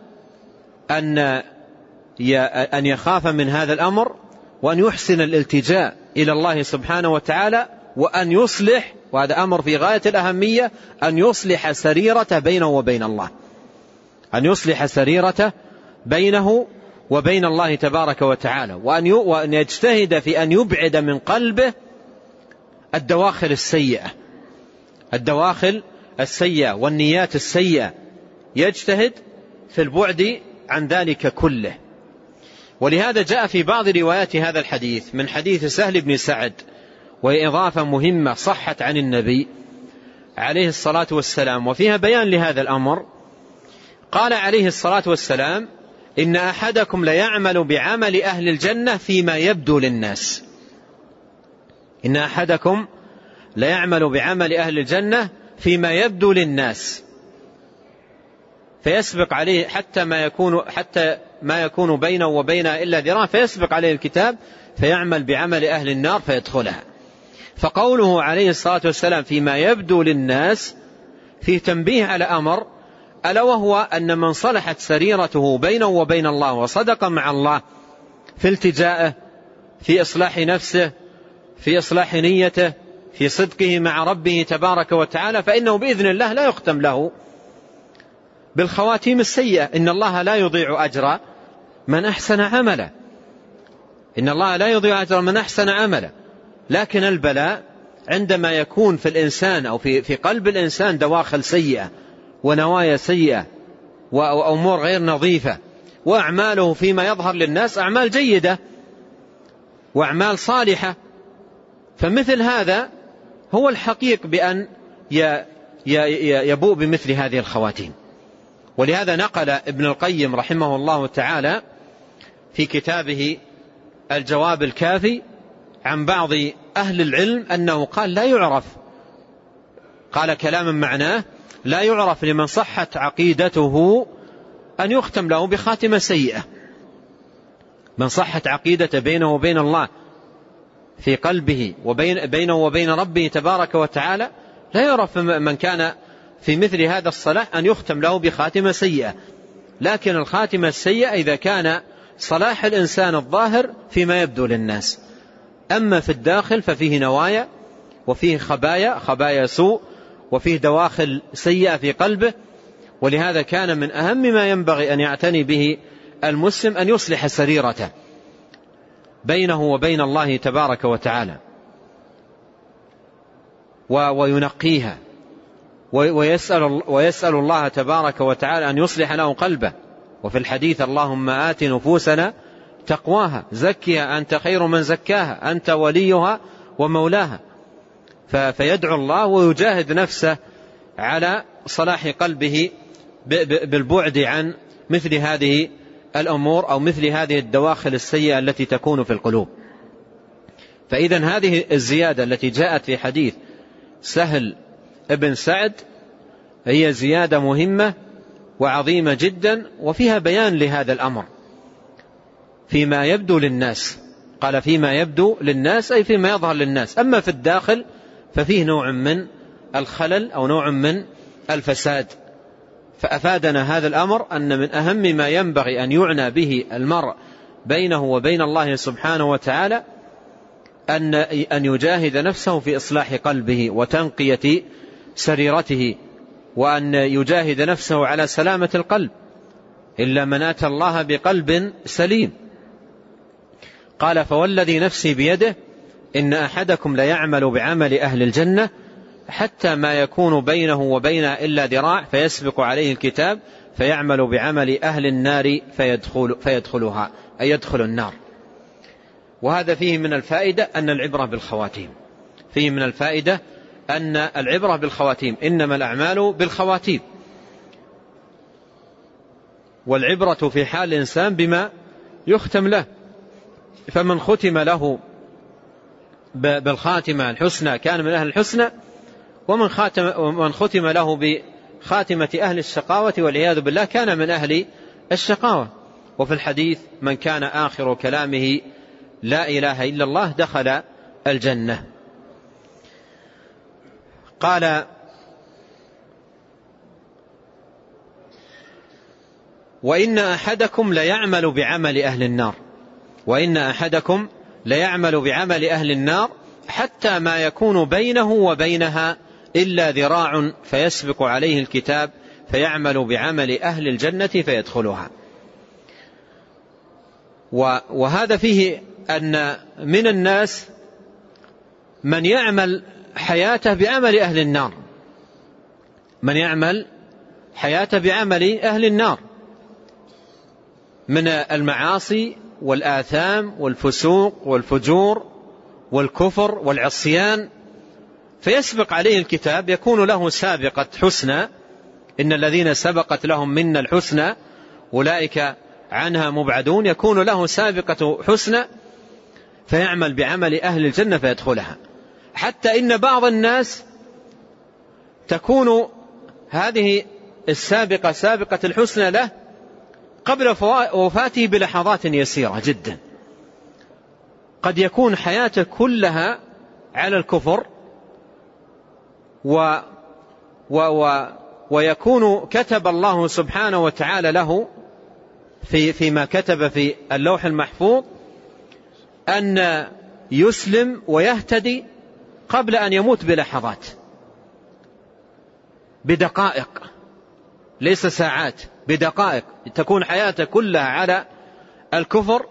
أن يخاف من هذا الأمر، وأن يحسن الالتجاء إلى الله سبحانه وتعالى، وأن يصلح، وهذا أمر في غاية الأهمية، أن يصلح سريرته بينه وبين الله، أن يصلح سريرته بينه وبين الله تبارك وتعالى، وأن يجتهد في أن يبعد من قلبه الدواخل السيئة، الدواخل السيئة والنيات السيئة، يجتهد في البعد عن ذلك كله. ولهذا جاء في بعض روايات هذا الحديث من حديث سهل بن سعد، وهي إضافة مهمة صحت عن النبي عليه الصلاة والسلام وفيها بيان لهذا الأمر. قال عليه الصلاة والسلام إن أحدكم ليعمل بعمل أهل الجنة فيما يبدو للناس. إن أحدكم ليعمل بعمل أهل الجنة فيما يبدو للناس فيسبق عليه حتى ما يكون بينه وبينها إلا ذراع فيسبق عليه الكتاب فيعمل بعمل أهل النار فيدخلها. فقوله عليه الصلاة والسلام فيما يبدو للناس فيه تنبيه على أمر، ألا وهو أن من صلحت سريرته بينه وبين الله وصدق مع الله في التجائه، في إصلاح نفسه، في إصلاح نيته، في صدقه مع ربه تبارك وتعالى، فإنه بإذن الله لا يختم له بالخواتيم السيئة. إن الله لا يضيع أجر من أحسن عملا، إن الله لا يضيع أجر من أحسن عملا. لكن البلاء عندما يكون في الإنسان أو في قلب الإنسان دواخل سيئة ونوايا سيئة وأمور غير نظيفة، وأعماله فيما يظهر للناس أعمال جيدة وأعمال صالحة، فمثل هذا هو الحقيق بأن يبوء بمثل هذه الخواتيم. ولهذا نقل ابن القيم رحمه الله تعالى في كتابه الجواب الكافي عن بعض أهل العلم أنه قال لا يعرف، قال كلاما معناه لا يعرف لمن صحت عقيدته أن يختم له بخاتمة سيئة. من صحت عقيدته بينه وبين الله في قلبه وبينه وبين ربه تبارك وتعالى لا يعرف من كان في مثل هذا الصلاح أن يختم له بخاتمة سيئة. لكن الخاتمة السيئة إذا كان صلاح الإنسان الظاهر فيما يبدو للناس، أما في الداخل ففيه نوايا وفيه خبايا سوء وفيه دواخل سيئة في قلبه، ولهذا كان من أهم ما ينبغي أن يعتني به المسلم أن يصلح سريرته بينه وبين الله تبارك وتعالى، وينقيها، ويسأل الله تبارك وتعالى أن يصلح له قلبه. وفي الحديث: اللهم آت نفوسنا تقواها زكها أنت خير من زكاها أنت وليها ومولاها. فيدعو الله ويجاهد نفسه على صلاح قلبه بالبعد عن مثل هذه الأمور أو مثل هذه الدواخل السيئة التي تكون في القلوب. فإذن هذه الزيادة التي جاءت في حديث سهل ابن سعد هي زيادة مهمة وعظيمة جدا، وفيها بيان لهذا الأمر فيما يبدو للناس. قال فيما يبدو للناس أي فيما يظهر للناس، أما في الداخل ففيه نوع من الخلل أو نوع من الفساد. فأفادنا هذا الأمر أن من أهم ما ينبغي أن يعنى به المرء بينه وبين الله سبحانه وتعالى أن يجاهد نفسه في إصلاح قلبه وتنقية سريرته، وأن يجاهد نفسه على سلامة القلب، إلا من أتى الله بقلب سليم. قال: فوالذي نفسي بيده إن أحدكم ليعمل بعمل أهل الجنة حتى ما يكون بينه وبينها إلا ذراع فيسبق عليه الكتاب فيعمل بعمل أهل النار فيدخلها، أي يدخل النار. وهذا فيه من الفائدة أن العبرة بالخواتيم، فيه من الفائدة أن العبرة بالخواتيم، إنما الأعمال بالخواتيم، والعبرة في حال الإنسان بما يختم له. فمن ختم له بالخاتمة الحسنى كان من أهل الحسنى، ومن ختم له بخاتمة أهل الشقاوة والعياذ بالله كان من أهل الشقاوة. وفي الحديث: من كان آخر كلامه لا إله إلا الله دخل الجنة. قال: وإن أحدكم ليعمل بعمل أهل النار، وإن أحدكم ليعمل بعمل أهل النار حتى ما يكون بينه وبينها إلا ذراع فيسبق عليه الكتاب فيعمل بعمل أهل الجنة فيدخلها. وهذا فيه أن من الناس من يعمل حياته بعمل أهل النار، من يعمل حياته بعمل أهل النار من المعاصي والآثام والفسوق والفجور والكفر والعصيان، فيسبق عليه الكتاب، يكون له سابقة حسنى: إن الذين سبقت لهم منا الحسنى أولئك عنها مبعدون، يكون له سابقة حسنى فيعمل بعمل أهل الجنة فيدخلها. حتى إن بعض الناس تكون هذه السابقة سابقة الحسنى له قبل وفاته بلحظات يسيرة جدا، قد يكون حياته كلها على الكفر ويكون كتب الله سبحانه وتعالى له فيما كتب في اللوح المحفوظ أن يسلم ويهتدي قبل أن يموت بلحظات، بدقائق، ليس ساعات، بدقائق، تكون حياته كلها على الكفر،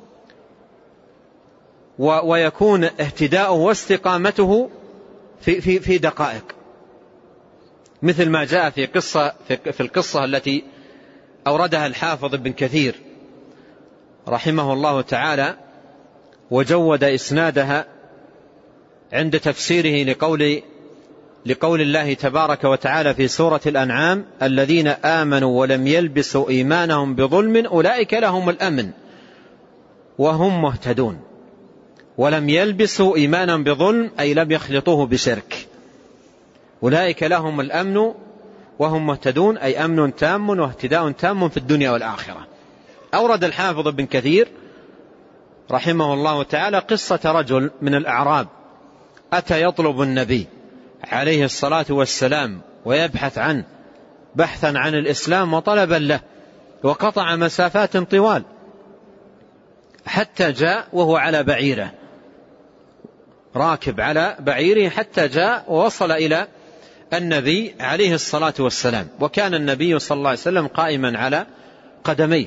ويكون اهتداؤه واستقامته في دقائق، مثل ما جاء في القصة التي أوردها الحافظ ابن كثير رحمه الله تعالى وجود إسنادها عند تفسيره لقول الله تبارك وتعالى في سورة الأنعام: الذين آمنوا ولم يلبسوا إيمانهم بظلم أولئك لهم الأمن وهم مهتدون. ولم يلبسوا إيمانهم بظلم أي لم يخلطوه بشرك، أولئك لهم الأمن وهم مهتدون، أي أمن تام واهتداء تام في الدنيا والآخرة. أورد الحافظ ابن كثير رحمه الله تعالى قصة رجل من الأعراب أتى يطلب النبي عليه الصلاة والسلام ويبحث عنه بحثا عن الإسلام وطلبا له، وقطع مسافات طوال حتى جاء وهو على بعيره، راكب على بعيره حتى جاء ووصل إلى النبي عليه الصلاة والسلام، وكان النبي صلى الله عليه وسلم قائما على قدميه،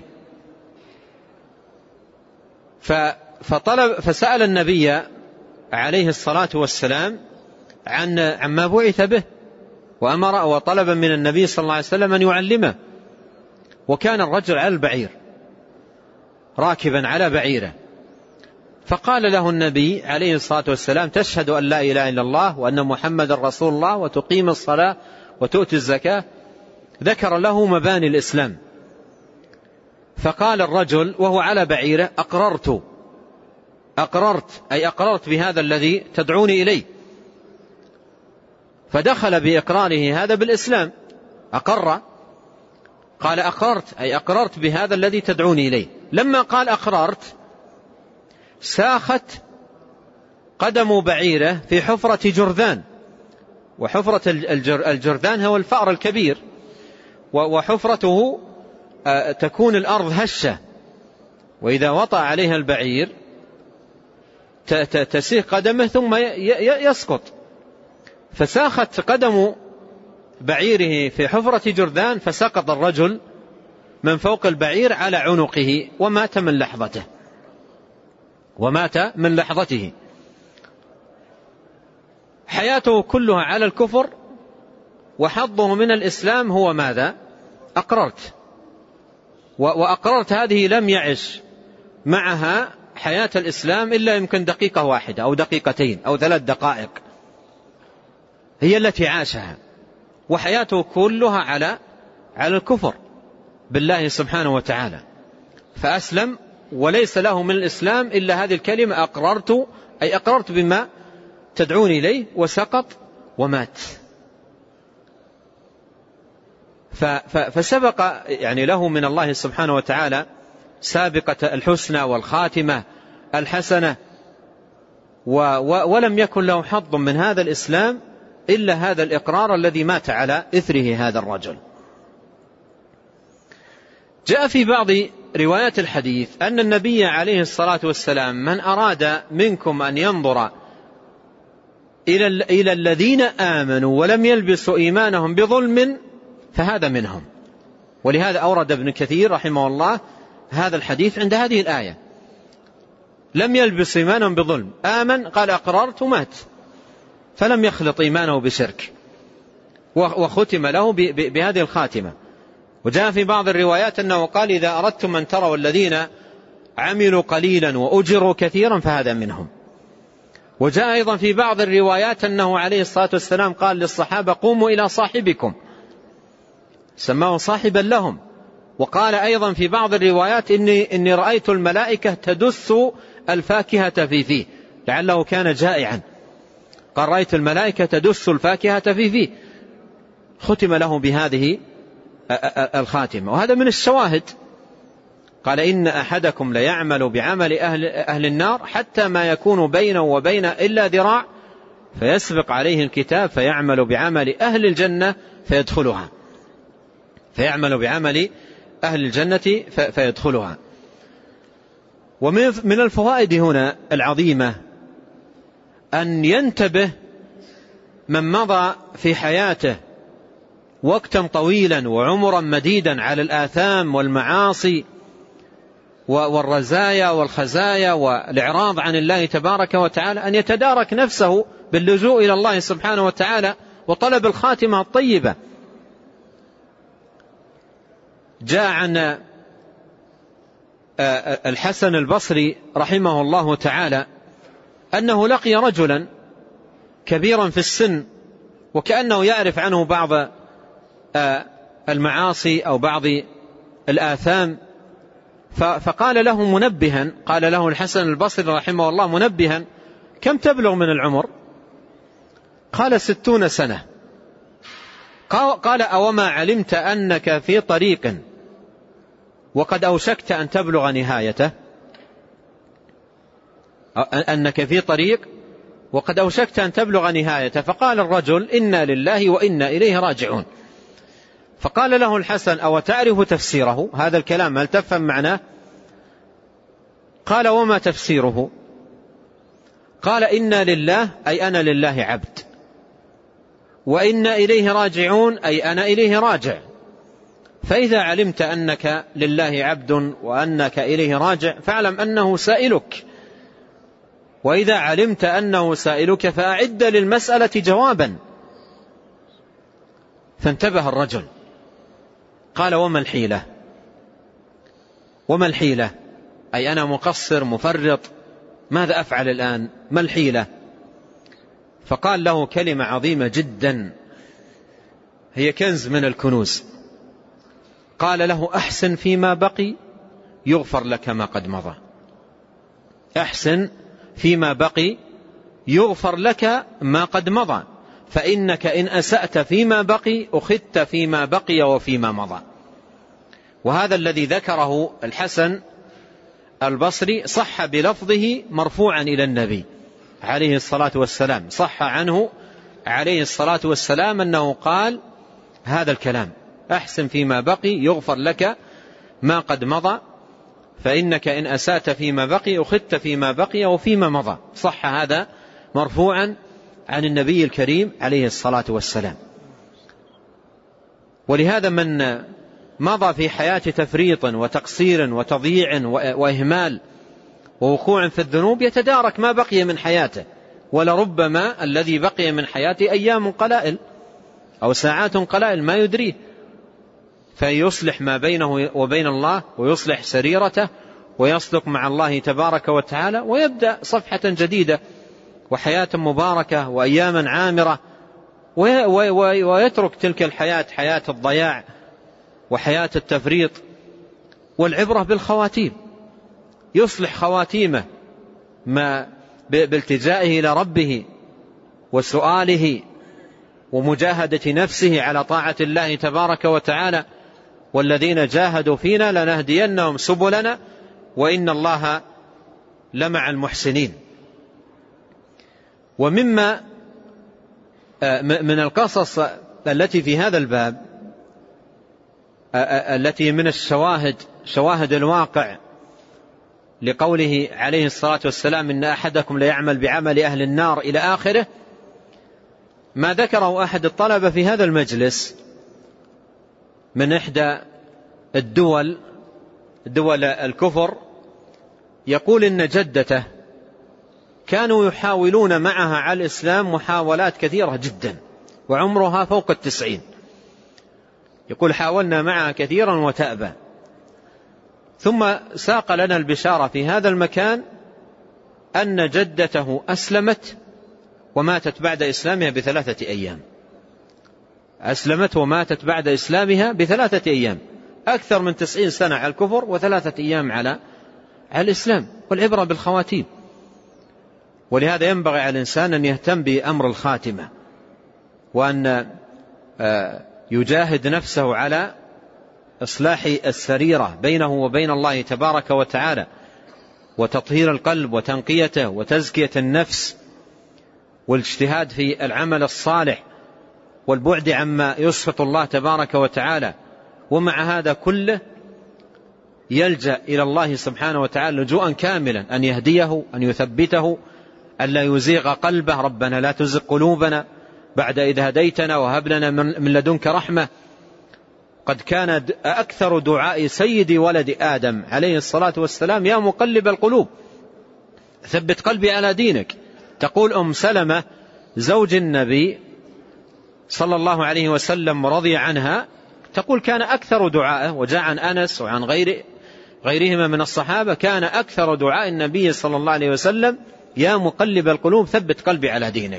فسأل النبي عليه الصلاة والسلام عما بعث به، وأمر وطلب من النبي صلى الله عليه وسلم أن يعلمه. وكان الرجل على البعير راكبا على بعيره، فقال له النبي عليه الصلاة والسلام: تشهد أن لا إله إلا الله وأن محمد رسول الله وتقيم الصلاة وتؤتي الزكاة. ذكر له مباني الإسلام، فقال الرجل وهو على بعيره: أقررت أي أقررت بهذا الذي تدعوني إليه. فدخل بإقراره هذا بالإسلام، أقر، قال أقررت أي أقررت بهذا الذي تدعوني إليه. لما قال أقررت ساخت قدم بعيره في حفرة جرذان، وحفرة الجرذان هو الفأر الكبير، وحفرته تكون الأرض هشة، وإذا وطأ عليها البعير تسيخ قدمه ثم يسقط. فساخت قدم بعيره في حفرة جرذان، فسقط الرجل من فوق البعير على عنقه ومات من لحظته. حياته كلها على الكفر، وحظه من الإسلام هو ماذا؟ أقررت. وأقررت هذه لم يعش معها حياة الإسلام إلا يمكن دقيقة واحدة أو دقيقتين أو 3 دقائق هي التي عاشها، وحياته كلها على الكفر بالله سبحانه وتعالى. فأسلم وليس له من الإسلام إلا هذه الكلمة: أقررت أي أقررت بما تدعوني إليه، وسقط ومات. فسبق يعني له من الله سبحانه وتعالى سابقة الحسنى والخاتمة الحسنة، ولم يكن له حظ من هذا الإسلام إلا هذا الإقرار الذي مات على إثره هذا الرجل. جاء في بعض روايات الحديث أن النبي عليه الصلاة والسلام: من أراد منكم أن ينظر إلى الذين آمنوا ولم يلبسوا إيمانهم بظلم فهذا منهم. ولهذا أورد ابن كثير رحمه الله هذا الحديث عند هذه الآية: لم يلبس إيمانهم بظلم، آمن قال أقررت ومات، فلم يخلط إيمانه بشرك، وختم له بهذه الخاتمة. وجاء في بعض الروايات أنه قال: إذا أردتم أن تروا الذين عملوا قليلا وأجروا كثيرا فهذا منهم. وجاء أيضا في بعض الروايات أنه عليه الصلاة والسلام قال للصحابة: قوموا إلى صاحبكم، سماه صاحبا لهم. وقال أيضا في بعض الروايات: إني رأيت الملائكة تدس الفاكهة في فيه، لعله كان جائعا، قال: رأيت الملائكة تدس الفاكهة في فيه. ختم له بهذه الخاتمة. وهذا من الشواهد. قال: إن أحدكم ليعمل بعمل أهل النار حتى ما يكون بينه وبين إلا ذراع، فيسبق عليه الكتاب فيعمل بعمل أهل الجنة فيدخلها، فيعمل بعمل أهل الجنة فيدخلها. ومن الفوائد هنا العظيمة أن ينتبه من مضى في حياته وقتا طويلا وعمرا مديدا على الآثام والمعاصي والرزايا والخزايا والإعراض عن الله تبارك وتعالى، أن يتدارك نفسه باللجوء إلى الله سبحانه وتعالى وطلب الخاتمة الطيبة. جاء عن الحسن البصري رحمه الله تعالى أنه لقي رجلا كبيرا في السن، وكأنه يعرف عنه بعض المعاصي أو بعض الآثام، فقال له منبها، قال له الحسن البصري رحمه الله منبها: كم تبلغ من العمر؟ قال: 60 سنة. قال: أوما علمت أنك في طريق وقد أوشكت أن تبلغ نهايته؟ أنك في طريق وقد أوشكت أن تبلغ نهايته. فقال الرجل: إنا لله وإنا إليه راجعون. فقال له الحسن: أو تعرف تفسيره هذا الكلام؟ هل تفهم معناه؟ قال: وما تفسيره؟ قال: إنا لله أي أنا لله عبد، وإنا إليه راجعون، أي أنا إليه راجع. فإذا علمت أنك لله عبد وأنك إليه راجع فاعلم أنه سائلك، وإذا علمت أنه سائلك فأعد للمسألة جوابا. فانتبه الرجل قال: وما الحيلة؟ وما الحيلة؟ أي أنا مقصر مفرط، ماذا أفعل الآن؟ ما الحيلة؟ فقال له كلمة عظيمة جدا هي كنز من الكنوز. قال له: أحسن فيما بقي يغفر لك ما قد مضى. أحسن فيما بقي يغفر لك ما قد مضى، فإنك إن أسأت فيما بقي أخذت فيما بقي وفيما مضى. وهذا الذي ذكره الحسن البصري صح بلفظه مرفوعا إلى النبي عليه الصلاة والسلام، صح عنه عليه الصلاة والسلام أنه قال هذا الكلام: أحسن فيما بقي يغفر لك ما قد مضى، فإنك إن أسأت فيما بقي أخذت فيما بقي وفيما مضى. صح هذا مرفوعا عن النبي الكريم عليه الصلاة والسلام. ولهذا من مضى في حياة تفريط وتقصير وتضييع وإهمال ووقوع في الذنوب يتدارك ما بقي من حياته، ولربما الذي بقي من حياته أيام قلائل أو ساعات قلائل ما يدريه، فيصلح ما بينه وبين الله ويصلح سريرته ويصدق مع الله تبارك وتعالى ويبدأ صفحة جديدة وحياة مباركة وأياما عامرة، ويترك تلك الحياة، حياة الضياع وحياة التفريط. والعبرة بالخواتيم، يصلح خواتيمه ما بالتجائه إلى ربه وسؤاله ومجاهدة نفسه على طاعة الله تبارك وتعالى: والذين جاهدوا فينا لنهدينهم سبلنا وإن الله لمع المحسنين. ومما من القصص التي في هذا الباب التي من الشواهد، شواهد الواقع، لقوله عليه الصلاة والسلام: إن أحدكم ليعمل بعمل أهل النار إلى آخره، ما ذكره أحد الطلبة في هذا المجلس من إحدى دول الكفر، يقول إن جدته كانوا يحاولون معها على الإسلام محاولات كثيرة جدا وعمرها فوق 90. يقول: حاولنا معها كثيرا وتأبى، ثم ساق لنا البشارة في هذا المكان أن جدته أسلمت وماتت بعد إسلامها ب3 أيام. أسلمت وماتت بعد إسلامها ب3 أيام، أكثر من 90 سنة على الكفر و3 أيام على الإسلام. والعبرة بالخواتيم. ولهذا ينبغي على الإنسان أن يهتم بأمر الخاتمة، وأن يجاهد نفسه على إصلاح السريرة بينه وبين الله تبارك وتعالى، وتطهير القلب وتنقيته وتزكية النفس، والاجتهاد في العمل الصالح والبعد عما يسخط الله تبارك وتعالى. ومع هذا كله يلجأ إلى الله سبحانه وتعالى لجوءا كاملا أن يهديه، أن يثبته، أن لا يزيغ قلبه. ربنا لا تزغ قلوبنا بعد إذ هديتنا وهب لنا من لدنك رحمة. قد كان أكثر دعاء سيد ولد آدم عليه الصلاة والسلام: يا مقلب القلوب ثبت قلبي على دينك. تقول أم سلمة زوج النبي صلى الله عليه وسلم رضي عنها، تقول كان أكثر دعائه، وجاء عن أنس وعن غيرهما من الصحابة، كان أكثر دعاء النبي صلى الله عليه وسلم: يا مقلب القلوب ثبت قلبي على دينك.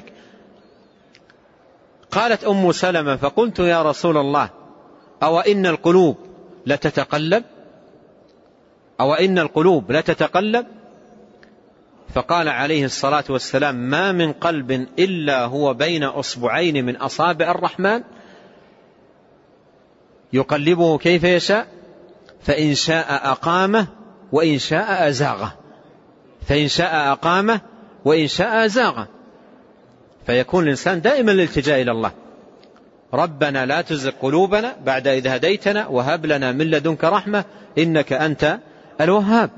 قالت أم سلمة: فقلت يا رسول الله أو إن القلوب لتتقلب؟ أو إن القلوب لتتقلب؟ فقال عليه الصلاة والسلام: ما من قلب إلا هو بين أصبعين من أصابع الرحمن يقلبه كيف يشاء، فإن شاء أقامه وإن شاء أزاغه. فإن شاء أقامه وإن شاء أزاغه. فيكون الإنسان دائما الالتجاء إلى الله: ربنا لا تزغ قلوبنا بعد إذ هديتنا وهب لنا من لدنك رحمة إنك أنت الوهاب.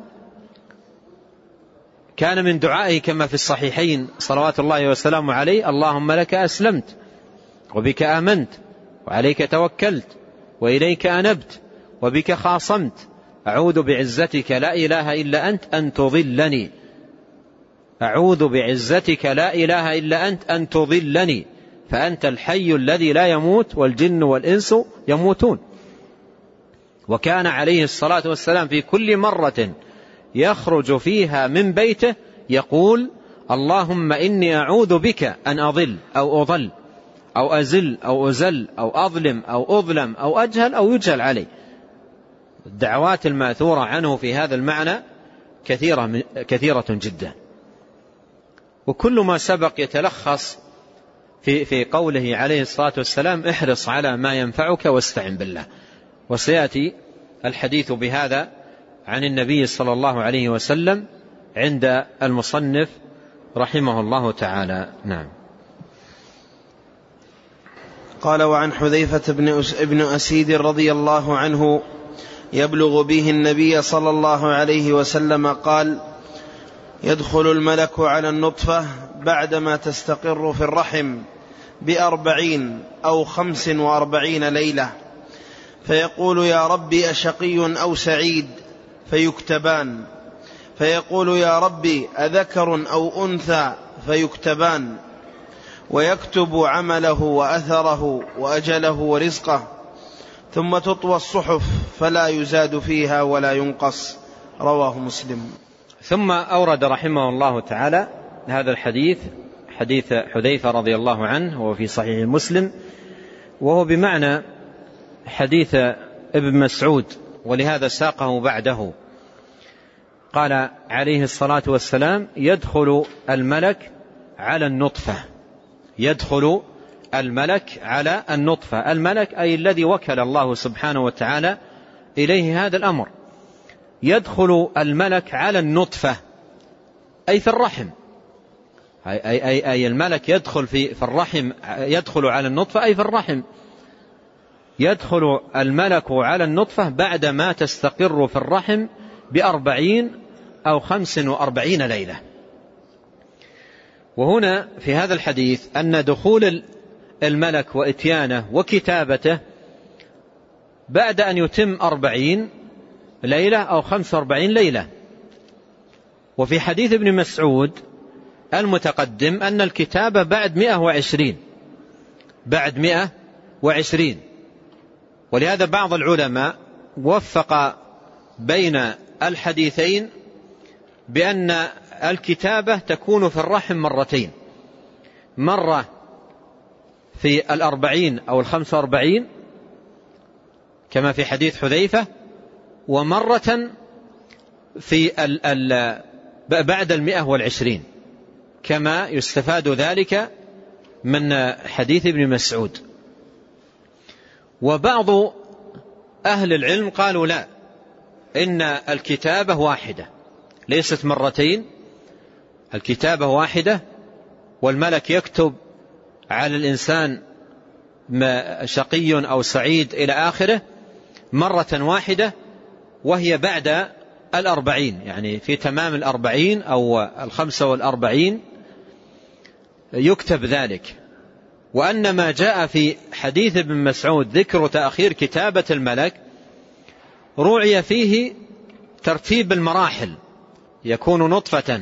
كان من دعائه كما في الصحيحين صلوات الله وسلامه عليه: اللهم لك أسلمت وبك آمنت وعليك توكلت وإليك أنبت وبك خاصمت أعوذ بعزتك لا إله إلا أنت أن تضلني. أعوذ بعزتك لا إله إلا أنت أن تضلني فأنت الحي الذي لا يموت والجن والإنس يموتون. وكان عليه الصلاة والسلام في كل مرة يخرج فيها من بيته يقول اللهم إني أعوذ بك أن أضل أو أضل أو أزل أو أزل أو أظلم أو أظلم أو أجهل أو يجهل علي. الدعوات الماثورة عنه في هذا المعنى كثيرة جدا، وكل ما سبق يتلخص في قوله عليه الصلاة والسلام احرص على ما ينفعك واستعن بالله. وسيأتي الحديث بهذا عن النبي صلى الله عليه وسلم عند المصنف رحمه الله تعالى. نعم. قال وعن حذيفة بن أسيد رضي الله عنه يبلغ به النبي صلى الله عليه وسلم قال يدخل الملك على النطفة بعدما تستقر في الرحم 40 أو 45 ليلة فيقول يا ربي أشقي أو سعيد فيكتبان، فيقول يا ربي أذكر أو أنثى فيكتبان، ويكتب عمله وأثره وأجله ورزقه، ثم تطوى الصحف فلا يزاد فيها ولا ينقص. رواه مسلم. ثم أورد رحمه الله تعالى هذا الحديث، حديث حذيفة رضي الله عنه، وهو في صحيح مسلم، وهو بمعنى حديث ابن مسعود، ولهذا ساقه بعده. قال عليه الصلاة والسلام يدخل الملك على النطفة. يدخل الملك على النطفة. الملك أي الذي وكل الله سبحانه وتعالى إليه هذا الأمر. يدخل الملك على النطفة أي في الرحم، أي الملك يدخل في الرحم. يدخل على النطفة أي في الرحم. يدخل الملك على النطفة بعدما تستقر في الرحم 40 أو 45 ليلة. وهنا في هذا الحديث أن دخول الملك وإتيانه وكتابته بعد أن يتم 40 ليلة أو 45 ليلة. وفي حديث ابن مسعود المتقدم أن الكتابة بعد 120. بعد 120. ولهذا بعض العلماء وفق بين الحديثين بأن الكتابة تكون في الرحم مرتين، مرة في 40 أو 45 كما في حديث حذيفة، ومرة في بعد 120 كما يستفاد ذلك من حديث ابن مسعود. وبعض أهل العلم قالوا لا، إن الكتابة واحدة ليست مرتين، الكتابة واحدة، والملك يكتب على الإنسان شقي أو سعيد إلى آخره مرة واحدة، وهي بعد 40، يعني في تمام 40 أو 45 يكتب ذلك. وأن ما جاء في حديث ابن مسعود ذكر تأخير كتابة الملك روعي فيه ترتيب المراحل. يكون نطفة،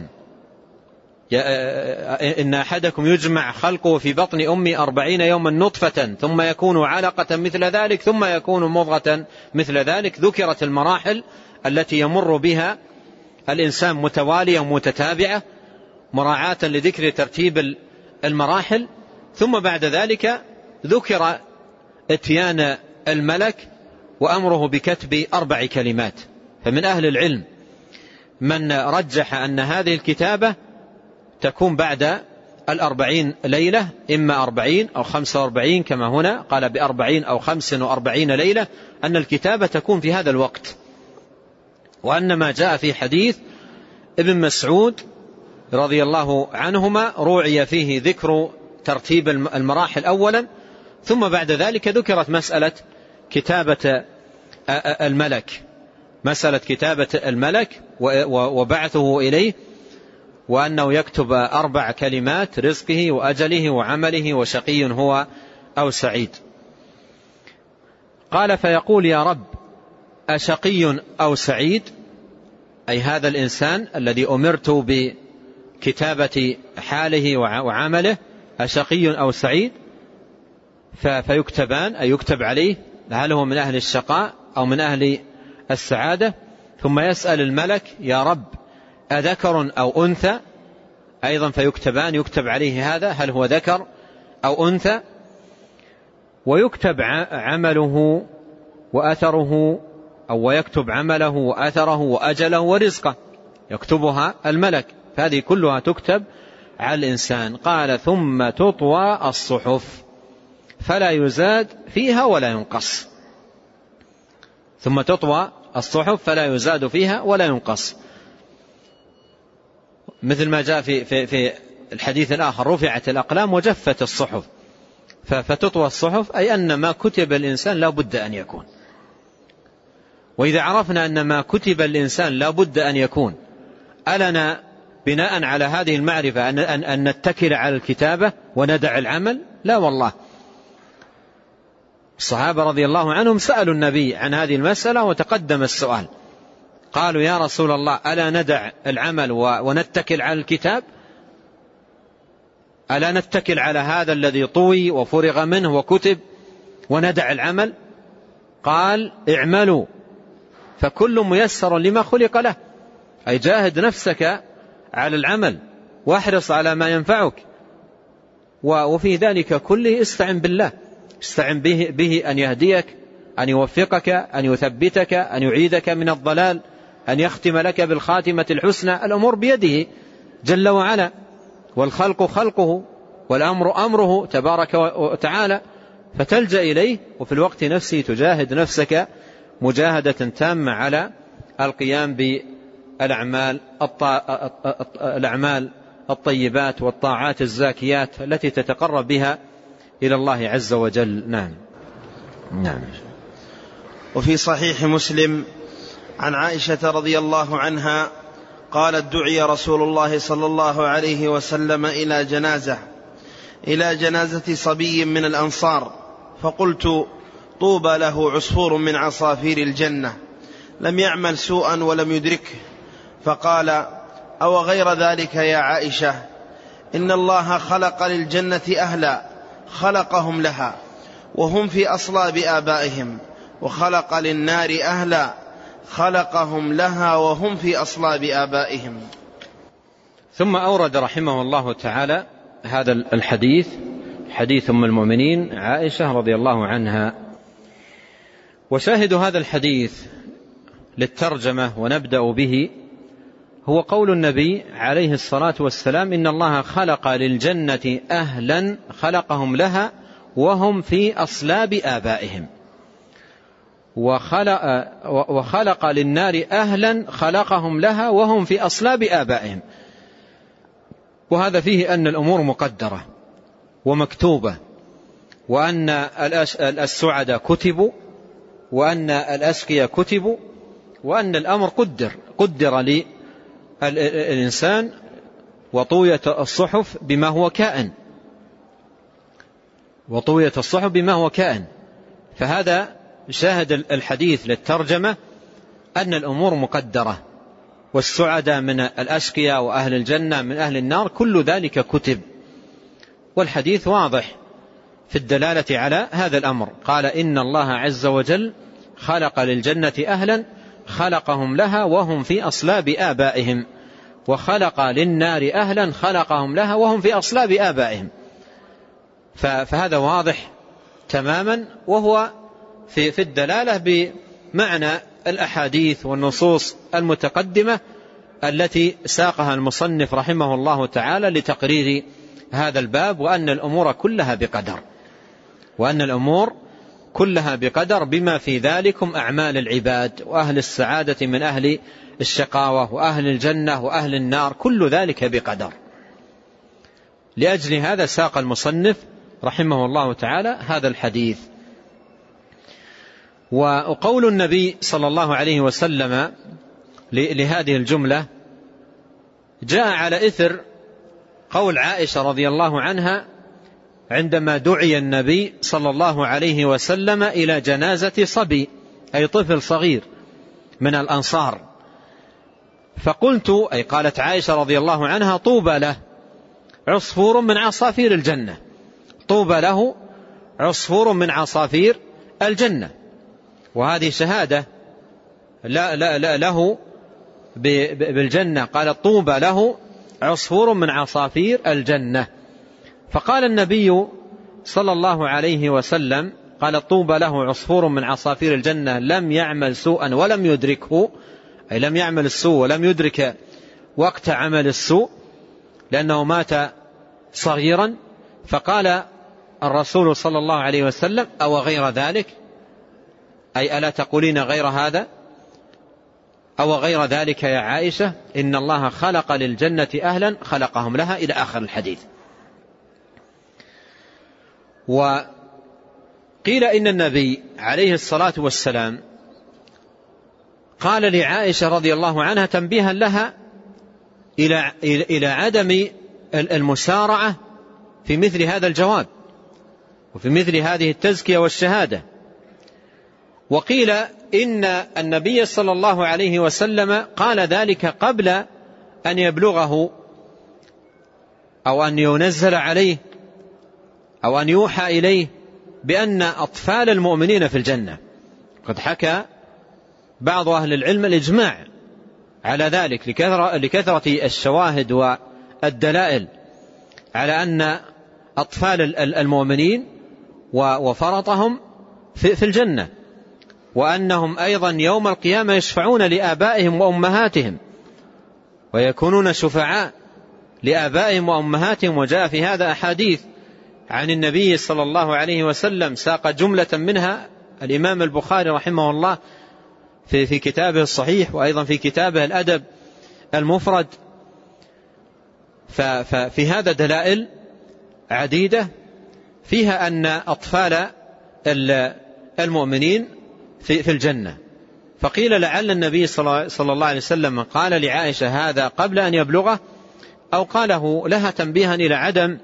إن أحدكم يجمع خلقه في بطن أمي 40 يوما نطفة ثم يكون علقة مثل ذلك ثم يكون مضغة مثل ذلك. ذكرت المراحل التي يمر بها الإنسان متوالية ومتتابعة مراعاة لذكر ترتيب المراحل. ثم بعد ذلك ذكر اتيان الملك وأمره بكتب 4 كلمات. فمن أهل العلم من رجح أن هذه الكتابة تكون بعد 40 ليلة، إما 40 أو 45 كما هنا قال 40 أو 45 ليلة، أن الكتابة تكون في هذا الوقت. وأن ما جاء في حديث ابن مسعود رضي الله عنهما روعي فيه ذكر ترتيب المراحل أولا، ثم بعد ذلك ذكرت مسألة كتابة الملك، مسألة كتابة الملك وبعثه إليه، وأنه يكتب 4 كلمات: رزقه وأجله وعمله وشقي هو أو سعيد. قال فيقول يا رب أشقي أو سعيد، أي هذا الإنسان الذي أمرت بكتابة حاله وعمله أشقي أو سعيد، فيكتبان، أي يكتب عليه هل هو من أهل الشقاء أو من أهل السعادة. ثم يسأل الملك يا رب أذكر أو أنثى، أيضا فيكتبان، يكتب عليه هذا هل هو ذكر أو أنثى، ويكتب عمله وأثره، أو ويكتب عمله وأثره وأجله ورزقه، يكتبها الملك، فهذه كلها تكتب على الإنسان. قال ثم تطوى الصحف فلا يزاد فيها ولا ينقص. ثم تطوى الصحف فلا يزاد فيها ولا ينقص، مثل ما جاء في الحديث الآخر رفعت الأقلام وجفت الصحف. فتطوى الصحف أي أن ما كتب الإنسان لا بد أن يكون. وإذا عرفنا أن ما كتب الإنسان لا بد أن يكون، ألنا بناء على هذه المعرفة أن نتكل على الكتابة وندع العمل؟ لا والله. الصحابة رضي الله عنهم سألوا النبي عن هذه المسألة وتقدم السؤال، قالوا يا رسول الله ألا ندع العمل ونتكل على الكتاب؟ ألا نتكل على هذا الذي طوي وفرغ منه وكتب وندع العمل؟ قال اعملوا فكل ميسر لما خلق له، أي جاهد نفسك على العمل واحرص على ما ينفعك، وفي ذلك كله استعن بالله، استعن به أن يهديك، أن يوفقك، أن يثبتك، أن يعيدك من الضلال، أن يختم لك بالخاتمة الحسنى. الأمور بيده جل وعلا، والخلق خلقه، والأمر أمره تبارك وتعالى، فتلجأ إليه وفي الوقت نفسه تجاهد نفسك مجاهدة تامة على القيام بالأعمال الطيبات والطاعات الزاكيات التي تتقرب بها إلى الله عز وجل. نعم. وفي صحيح مسلم عن عائشة رضي الله عنها قالت دعي رسول الله صلى الله عليه وسلم إلى جنازة صبي من الأنصار، فقلت طوبى له عصفور من عصافير الجنة لم يعمل سوءا ولم يدركه، فقال أو غير ذلك يا عائشة، إن الله خلق للجنة أهلا خلقهم لها وهم في أصلاب آبائهم، وخلق للنار أهلا خلقهم لها وهم في أصلاب آبائهم. ثم أورد رحمه الله تعالى هذا الحديث، حديث أم المؤمنين عائشة رضي الله عنها. وشاهد هذا الحديث للترجمة ونبدأ به هو قول النبي عليه الصلاة والسلام إن الله خلق للجنة أهلا خلقهم لها وهم في أصلاب آبائهم، وخلق للنار أهلا خلقهم لها وهم في أصلاب آبائهم. وهذا فيه أن الأمور مقدرة ومكتوبة، وأن السعداء كتبوا، وأن الأشقياء كتبوا، وأن الأمر قدر للإنسان، وطويت الصحف بما هو كائن. فهذا شاهد الحديث للترجمة أن الأمور مقدرة، والسعداء من الأشقياء وأهل الجنة من أهل النار كل ذلك كتب. والحديث واضح في الدلالة على هذا الأمر. قال إن الله عز وجل خلق للجنة أهلا خلقهم لها وهم في أصلاب آبائهم، وخلق للنار أهلا خلقهم لها وهم في أصلاب آبائهم. فهذا واضح تماما، وهو في الدلالة بمعنى الأحاديث والنصوص المتقدمة التي ساقها المصنف رحمه الله تعالى لتقرير هذا الباب، وأن الأمور كلها بقدر بما في ذلكم أعمال العباد، وأهل السعادة من أهل الشقاوة، وأهل الجنة وأهل النار، كل ذلك بقدر. لأجل هذا ساق المصنف رحمه الله تعالى هذا الحديث. وقول النبي صلى الله عليه وسلم لهذه الجملة جاء على إثر قول عائشة رضي الله عنها عندما دعي النبي صلى الله عليه وسلم إلى جنازة صبي أي طفل صغير من الأنصار، فقلت، أي قالت عائشة رضي الله عنها: طوبى له عصفور من عصافير الجنة، طوبى له عصفور من عصافير الجنة. وهذه شهادة له بالجنة، قال: طوبى له عصفور من عصافير الجنة. فقال النبي صلى الله عليه وسلم: قال: طوبى له عصفور من عصافير الجنة لم يعمل سوءا ولم يدركه، أي لم يعمل السوء ولم يدرك وقت عمل السوء لأنه مات صغيرا. فقال الرسول صلى الله عليه وسلم: أو غير ذلك، أي ألا تقولين غير هذا؟ أو غير ذلك يا عائشة، إن الله خلق للجنة أهلا خلقهم لها، إلى آخر الحديث. وقيل إن النبي عليه الصلاة والسلام قال لعائشة رضي الله عنها تنبيها لها إلى عدم المسارعة في مثل هذا الجواب وفي مثل هذه التزكية والشهادة. وقيل إن النبي صلى الله عليه وسلم قال ذلك قبل أن يبلغه أو أن ينزل عليه أو أن يوحى إليه بأن أطفال المؤمنين في الجنة. قد حكى بعض أهل العلم الإجماع على ذلك لكثرة الشواهد والدلائل على أن أطفال المؤمنين وفرطهم في الجنة، وأنهم أيضا يوم القيامة يشفعون لآبائهم وأمهاتهم ويكونون شفعاء لآبائهم وأمهاتهم. وجاء في هذا أحاديث عن النبي صلى الله عليه وسلم، ساق جملة منها الإمام البخاري رحمه الله في كتابه الصحيح، وأيضا في كتابه الأدب المفرد. ففي هذا دلائل عديدة فيها أن أطفال المؤمنين في الجنة. فقيل لعل النبي صلى الله عليه وسلم قال لعائشة هذا قبل أن يبلغه، أو قاله لها تنبيها إلى عدم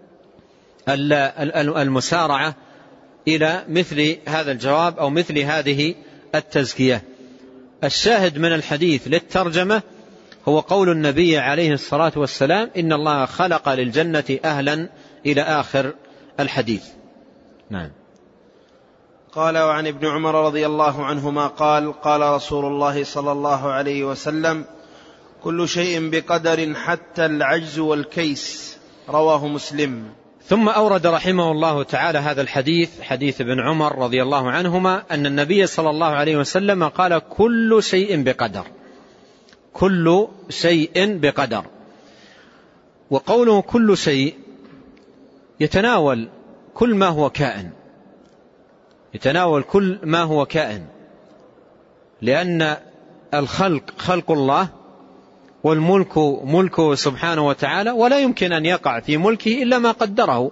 المسارعة إلى مثل هذا الجواب أو مثل هذه التزكية. الشاهد من الحديث للترجمة هو قول النبي عليه الصلاة والسلام: إن الله خلق للجنة أهلا، إلى آخر الحديث. نعم. قال: وعن ابن عمر رضي الله عنهما قال: قال رسول الله صلى الله عليه وسلم: كل شيء بقدر حتى العجز والكيس. رواه مسلم. ثم أورد رحمه الله تعالى هذا الحديث، حديث ابن عمر رضي الله عنهما، أن النبي صلى الله عليه وسلم قال: كل شيء بقدر، كل شيء بقدر. وقوله كل شيء يتناول كل ما هو كائن، يتناول كل ما هو كائن، لأن الخلق خلق الله والملك ملكه سبحانه وتعالى، ولا يمكن أن يقع في ملكه إلا ما قدره.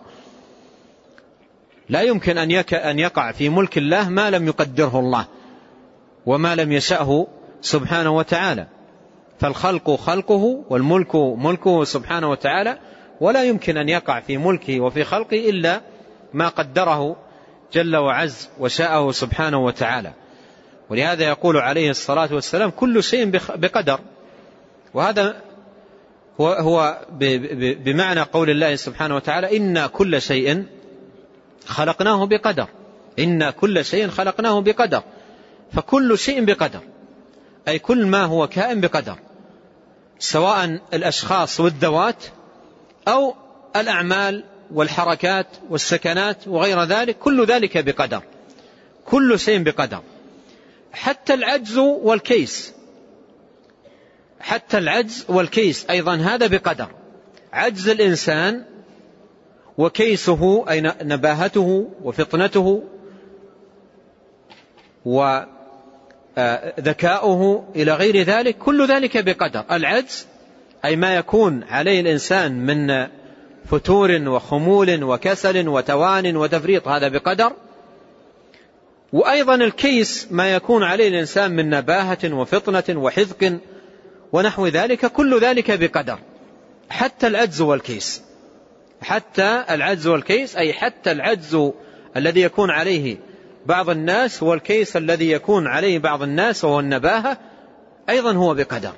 لا يمكن أن يقع في ملك الله ما لم يقدره الله وما لم يشأه سبحانه وتعالى. فالخلق خلقه والملك ملكه سبحانه وتعالى، ولا يمكن أن يقع في ملكه وفي خلقه إلا ما قدره جل وعز وشاءه سبحانه وتعالى. ولهذا يقول عليه الصلاة والسلام: كل شيء بقدر. وهذا هو بمعنى قول الله سبحانه وتعالى: إنا كل شيء خلقناه بقدر، إنا كل شيء خلقناه بقدر. فكل شيء بقدر، أي كل ما هو كائن بقدر، سواء الأشخاص والذوات أو الأعمال والحركات والسكنات وغير ذلك، كل ذلك بقدر، كل شيء بقدر. حتى العجز والكيس، حتى العجز والكيس أيضا هذا بقدر. عجز الإنسان وكيسه أي نباهته وفطنته وذكاؤه إلى غير ذلك، كل ذلك بقدر. العجز أي ما يكون عليه الإنسان من فتور وخمول وكسل وتوان وتفريط، هذا بقدر. وأيضا الكيس ما يكون عليه الإنسان من نباهة وفطنة وحذق ونحو ذلك، كل ذلك بقدر. حتى العجز والكيس حتى العجز والكيس أي حتى العجز الذي يكون عليه بعض الناس والكيس الذي يكون عليه بعض الناس وهو النباهة أيضا هو بقدر.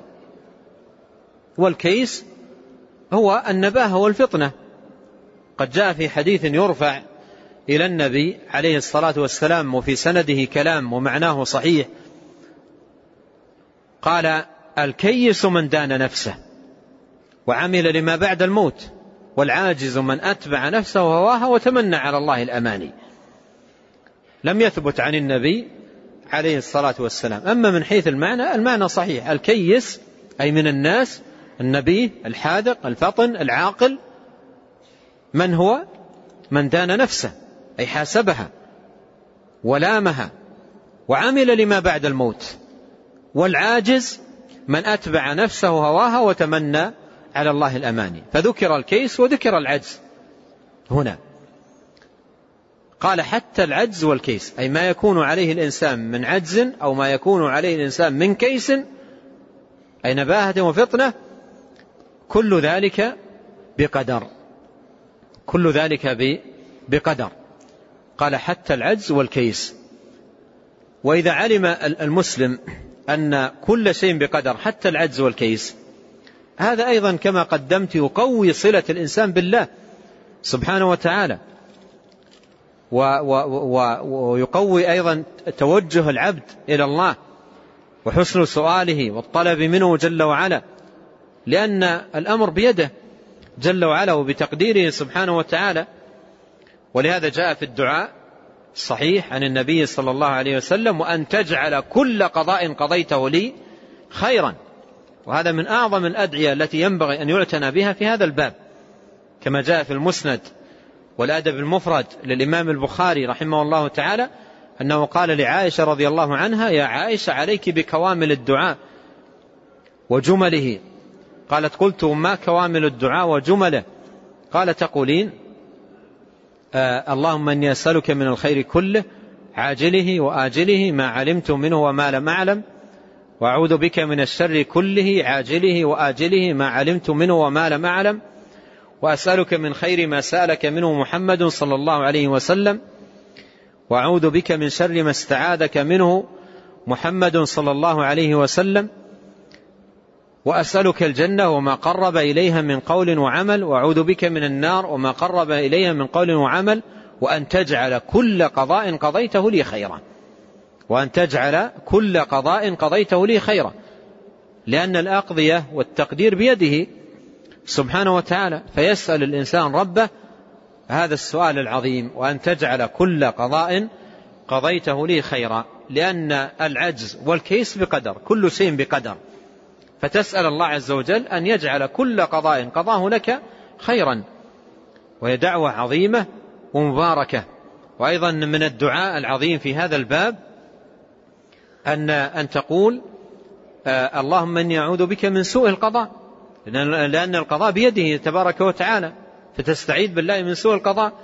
والكيس هو النباهة والفطنة. قد جاء في حديث يرفع إلى النبي عليه الصلاة والسلام وفي سنده كلام ومعناه صحيح، قال: الكيس من دان نفسه وعمل لما بعد الموت، والعاجز من أتبع نفسه وهواها وتمنى على الله الأماني. لم يثبت عن النبي عليه الصلاة والسلام. أما من حيث المعنى صحيح. الكيس أي من الناس النبيه الحاذق الفطن العاقل. من هو؟ من دان نفسه أي حاسبها ولامها وعمل لما بعد الموت. والعاجز من أتبع نفسه هواها وتمنى على الله الأماني. فذكر الكيس وذكر العجز هنا. قال حتى العجز والكيس أي ما يكون عليه الإنسان من عجز أو ما يكون عليه الإنسان من كيس أي نباهة وفطنة، كل ذلك بقدر. كل ذلك بقدر. قال حتى العجز والكيس. وإذا علم المسلم أن كل شيء بقدر حتى العجز والكيس، هذا أيضا كما قدمت يقوي صلة الإنسان بالله سبحانه وتعالى، ويقوي أيضا توجه العبد إلى الله وحسن سؤاله والطلب منه جل وعلا، لأن الأمر بيده جل وعلا وبتقديره سبحانه وتعالى. ولهذا جاء في الدعاء الصحيح عن النبي صلى الله عليه وسلم: وأن تجعل كل قضاء قضيته لي خيرا. وهذا من أعظم الأدعية التي ينبغي أن يعتنى بها في هذا الباب، كما جاء في المسند والأدب المفرد للإمام البخاري رحمه الله تعالى أنه قال لعائشة رضي الله عنها: يا عائشة عليك بكوامل الدعاء وجمله. قالت: قلت: ما كوامل الدعاء وجمله؟ قال: تقولين: اللهم إني أسألك من الخير كله عاجله وآجله ما علمت منه وما لم أعلم، وأعوذ بك من الشر كله عاجله وآجله ما علمت منه وما لم أعلم، وأسألك من خير ما سألك منه محمد صلى الله عليه وسلم، وأعوذ بك من شر ما استعاذك منه محمد صلى الله عليه وسلم، وأسألك الجنة وما قرب إليها من قول وعمل، وأعوذ بك من النار وما قرب إليها من قول وعمل، وأن تجعل كل قضاء قضيته لي خيرا. وأن تجعل كل قضاء قضيته لي خيرا، لأن الأقضية والتقدير بيده سبحانه وتعالى. فيسأل الإنسان ربه هذا السؤال العظيم: وأن تجعل كل قضاء قضيته لي خيرا، لأن العجز والكيس بقدر، كل شيء بقدر. فتسأل الله عز وجل أن يجعل كل قضاء قضاه لك خيرا. وهي دعوة عظيمة ومباركة. وأيضا من الدعاء العظيم في هذا الباب أن تقول: اللهم إني أعوذ بك من سوء القضاء، لأن القضاء بيده تبارك وتعالى، فتستعيذ بالله من سوء القضاء،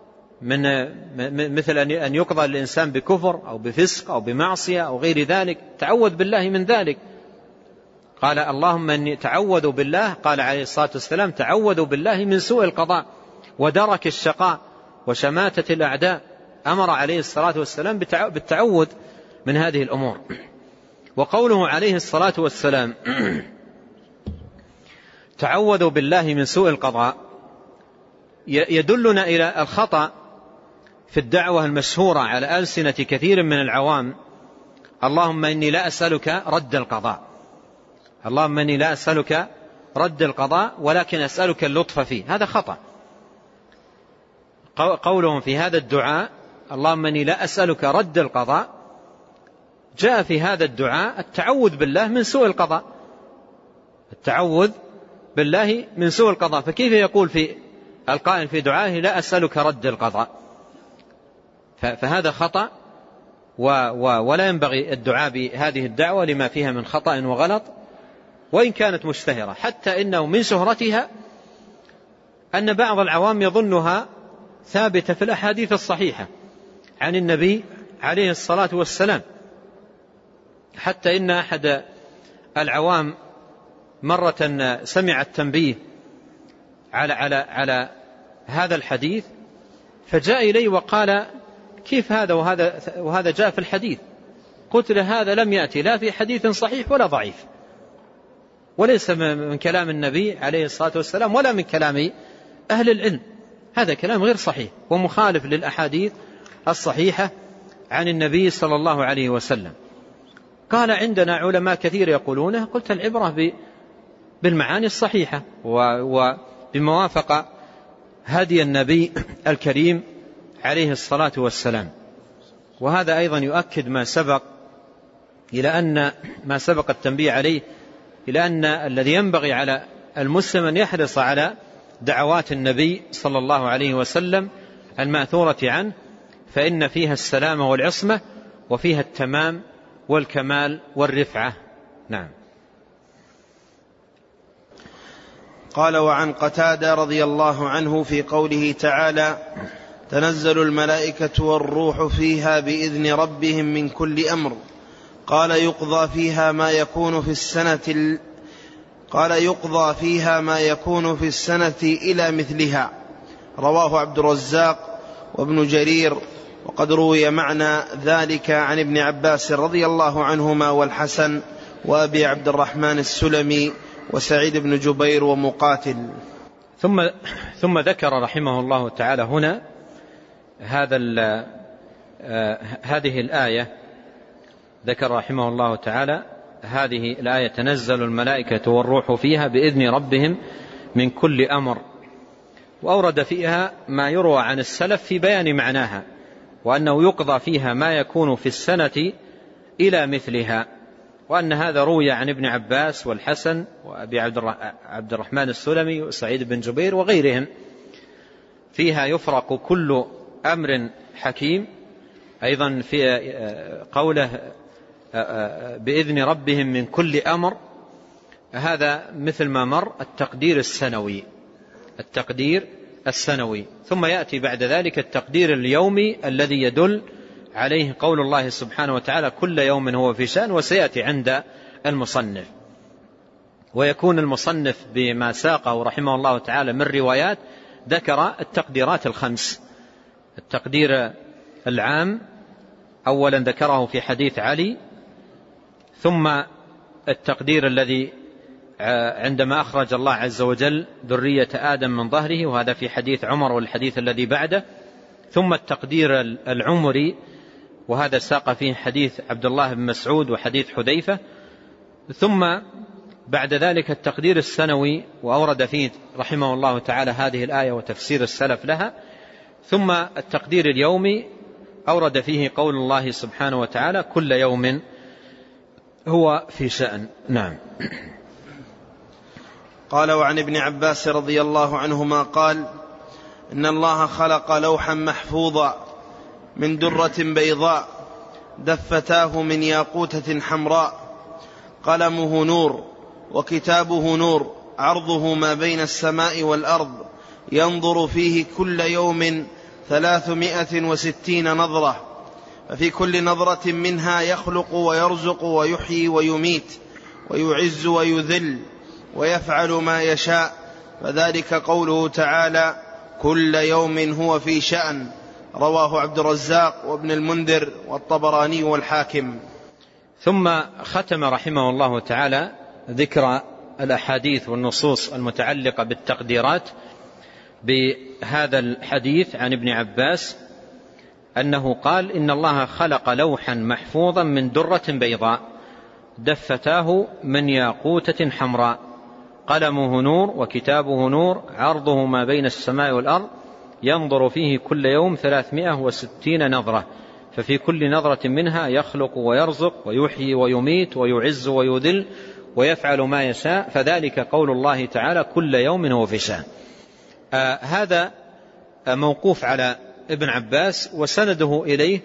مثل أن يقضى الإنسان بكفر أو بفسق أو بمعصية أو غير ذلك، تعوذ بالله من ذلك. قال: اللهم إني تعوذ بالله، قال عليه الصلاة والسلام: تعوذوا بالله من سوء القضاء ودرك الشقاء وشماتة الأعداء. أمر عليه الصلاة والسلام بالتعوذ من هذه الأمور. وقوله عليه الصلاة والسلام: تعوذوا بالله من سوء القضاء، يدلنا إلى الخطأ في الدعوة المشهورة على ألسنة كثير من العوام: اللهم إني لا أسألك رد القضاء، اللهم إني لا أسألك رد القضاء ولكن أسألك اللطف فيه. هذا خطأ. قولهم في هذا الدعاء اللهم إني لا أسألك رد القضاء، جاء في هذا الدعاء التعوذ بالله من سوء القضاء، التعوذ بالله من سوء القضاء. فكيف يقول في القائل في دعائه لا أسألك رد القضاء؟ فهذا خطأ، ولا ينبغي الدعاء بهذه الدعوة لما فيها من خطأ وغلط، وإن كانت مشتهرة. حتى إنه من شهرتها أن بعض العوام يظنها ثابتة في الأحاديث الصحيحة عن النبي عليه الصلاة والسلام. حتى إن أحد العوام مرة سمع التنبيه على هذا الحديث فجاء إلي وقال كيف هذا وهذا جاء في الحديث؟ قلت له هذا لم يأتي لا في حديث صحيح ولا ضعيف، وليس من كلام النبي عليه الصلاة والسلام ولا من كلام أهل العلم، هذا كلام غير صحيح ومخالف للأحاديث الصحيحة عن النبي صلى الله عليه وسلم. قال عندنا علماء كثير يقولونه. قلت العبرة بالمعاني الصحيحة وبموافقة هدي النبي الكريم عليه الصلاة والسلام. وهذا أيضا يؤكد ما سبق التنبيه عليه، إلى أن الذي ينبغي على المسلم أن يحرص على دعوات النبي صلى الله عليه وسلم المأثورة عنه، فإن فيها السلامة والعصمة وفيها التمام والكمال والرفعة. نعم. قال وعن قتادة رضي الله عنه في قوله تعالى تنزل الملائكة والروح فيها بإذن ربهم من كل أمر، قال يقضى فيها ما يكون في السنة إلى مثلها. رواه عبد الرزاق وابن جرير. وقد روي معنى ذلك عن ابن عباس رضي الله عنهما والحسن وأبي عبد الرحمن السلمي وسعيد بن جبير ومقاتل. ثم ذكر رحمه الله تعالى هنا هذه الآية. ذكر رحمه الله تعالى هذه الآية تنزل الملائكة والروح فيها بإذن ربهم من كل أمر، وأورد فيها ما يروى عن السلف في بيان معناها، وأنه يقضى فيها ما يكون في السنة إلى مثلها، وأن هذا روي عن ابن عباس والحسن وأبي عبد الرحمن السلمي وسعيد بن جبير وغيرهم. فيها يفرق كل أمر حكيم. أيضا في قوله بإذن ربهم من كل أمر، هذا مثل ما مر التقدير السنوي، ثم يأتي بعد ذلك التقدير اليومي الذي يدل عليه قول الله سبحانه وتعالى كل يوم هو في شأن، وسيأتي عند المصنف. ويكون المصنف بما ساقه رحمه الله تعالى من روايات ذكر التقديرات الخمس. التقدير العام أولا ذكره في حديث علي، ثم التقدير الذي عندما أخرج الله عز وجل ذرية آدم من ظهره، وهذا في حديث عمر والحديث الذي بعده، ثم التقدير العمري، وهذا ساق فيه حديث عبد الله بن مسعود وحديث حذيفة، ثم بعد ذلك التقدير السنوي، وأورد فيه رحمه الله تعالى هذه الآية وتفسير السلف لها، ثم التقدير اليومي أورد فيه قول الله سبحانه وتعالى كل يوم هو في شأن. نعم. قال وعن ابن عباس رضي الله عنهما قال إن الله خلق لوحا محفوظا من درة بيضاء دفتاه من ياقوتة حمراء، قلمه نور وكتابه نور، عرضه ما بين السماء والأرض، ينظر فيه كل يوم 360 نظرة، ففي كل نظرة منها يخلق ويرزق ويحيي ويميت ويعز ويذل ويفعل ما يشاء، فذلك قوله تعالى كل يوم هو في شأن. رواه عبد الرزاق وابن المنذر والطبراني والحاكم. ثم ختم رحمه الله تعالى ذكر الأحاديث والنصوص المتعلقة بالتقديرات بهذا الحديث عن ابن عباس أنه قال إن الله خلق لوحا محفوظا من درة بيضاء دفتاه من ياقوتة حمراء، قلمه نور وكتابه نور، عرضه ما بين السماء والأرض، ينظر فيه كل يوم 360 نظرة، ففي كل نظرة منها يخلق ويرزق ويحيي ويميت ويعز ويذل ويفعل ما يشاء، فذلك قول الله تعالى كل يوم هو في شأن. هذا موقوف على ابن عباس وسنده إليه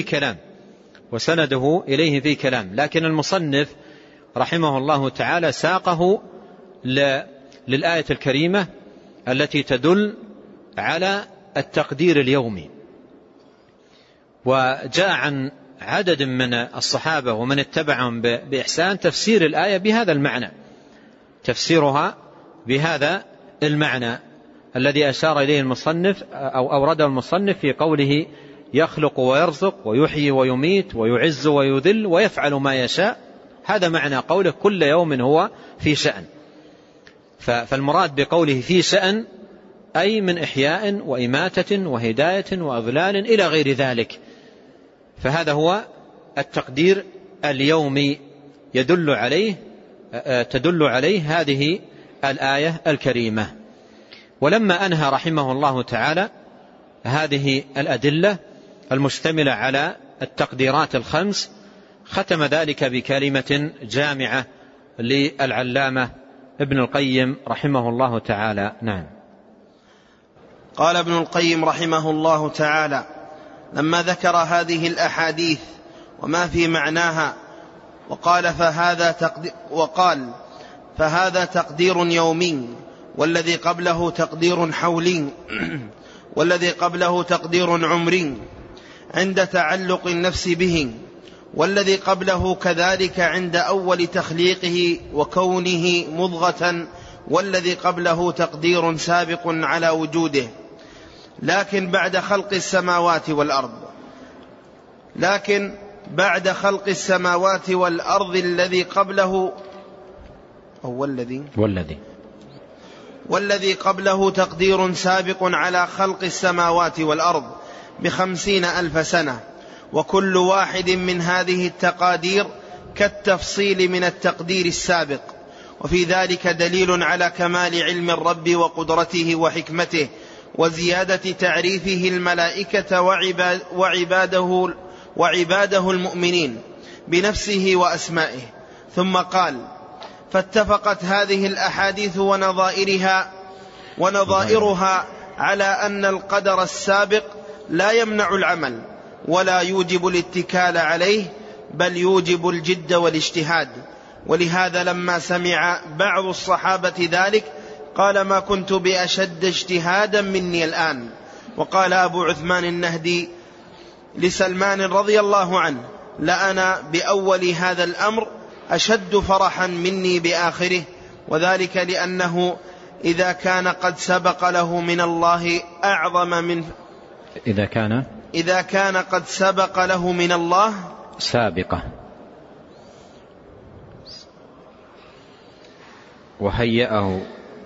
فيه كلام، لكن المصنف رحمه الله تعالى ساقه للآية الكريمة التي تدل على التقدير اليومي. وجاء عن عدد من الصحابة ومن اتبعهم بإحسان تفسير الآية بهذا المعنى، تفسيرها بهذا المعنى الذي أشار إليه المصنف أو أورده المصنف في قوله يخلق ويرزق ويحيي ويميت ويعز ويذل ويفعل ما يشاء. هذا معنى قوله كل يوم هو في شأن. فالمراد بقوله في شأن أي من إحياء وإماتة وهداية وأضلال إلى غير ذلك. فهذا هو التقدير اليومي تدل عليه هذه الآية الكريمة. ولما أنهى رحمه الله تعالى هذه الأدلة المشتملة على التقديرات الخمس ختم ذلك بكلمة جامعة للعلامة ابن القيم رحمه الله تعالى. نعم. قال ابن القيم رحمه الله تعالى: لما ذكر هذه الأحاديث وما في معناها وقال فهذا تقدير يومي، والذي قبله تقدير حولي، والذي قبله تقدير عمري عند تعلق النفس به، والذي قبله كذلك عند أول تخليقه وكونه مضغة، والذي قبله تقدير سابق على وجوده، لكن بعد خلق السماوات والأرض الذي قبله والذي قبله تقدير سابق على خلق السماوات والأرض 50,000 سنة، وكل واحد من هذه التقادير كالتفصيل من التقدير السابق. وفي ذلك دليل على كمال علم الرب وقدرته وحكمته وزيادة تعريفه الملائكة وعباده المؤمنين بنفسه وأسمائه. ثم قال: فاتفقت هذه الأحاديث ونظائرها على أن القدر السابق لا يمنع العمل ولا يوجب الاتكال عليه، بل يوجب الجد والاجتهاد. ولهذا لما سمع بعض الصحابة ذلك قال: ما كنت بأشد اجتهادا مني الآن. وقال أبو عثمان النهدي لسلمان رضي الله عنه: لأنا بأول هذا الأمر أشد فرحا مني بآخره، وذلك لأنه إذا كان قد سبق له من الله أعظم من إذا كان قد سبق له من الله سابقة وهيأه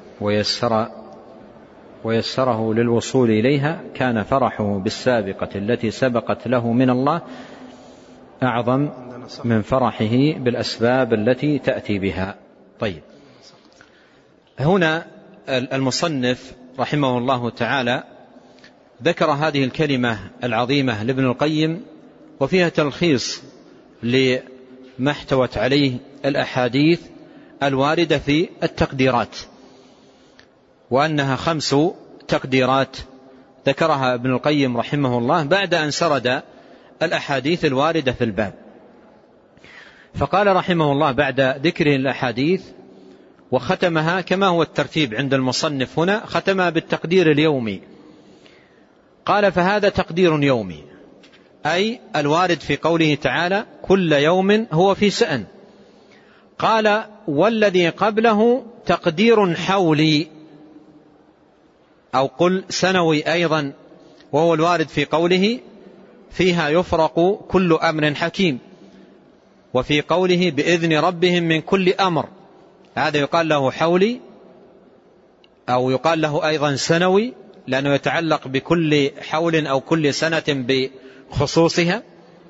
ويسره للوصول إليها، كان فرحه بالسابقة التي سبقت له من الله أعظم من فرحه بالأسباب التي تأتي بها. طيب، هنا المصنف رحمه الله تعالى ذكر هذه الكلمة العظيمة لابن القيم، وفيها تلخيص لما احتوت عليه الأحاديث الواردة في التقديرات، وأنها 5 تقديرات ذكرها ابن القيم رحمه الله بعد أن سرد الأحاديث الواردة في الباب. فقال رحمه الله بعد ذكر الأحاديث وختمها كما هو الترتيب عند المصنف هنا، ختمها بالتقدير اليومي. قال: فهذا تقدير يومي، أي الوارد في قوله تعالى كل يوم هو في شأن. قال: والذي قبله تقدير حولي، أو قل سنوي أيضا، وهو الوارد في قوله فيها يفرق كل أمر حكيم، وفي قوله بإذن ربهم من كل أمر، هذا يقال له حولي أو يقال له أيضا سنوي، لأنه يتعلق بكل حول أو كل سنة بخصوصها.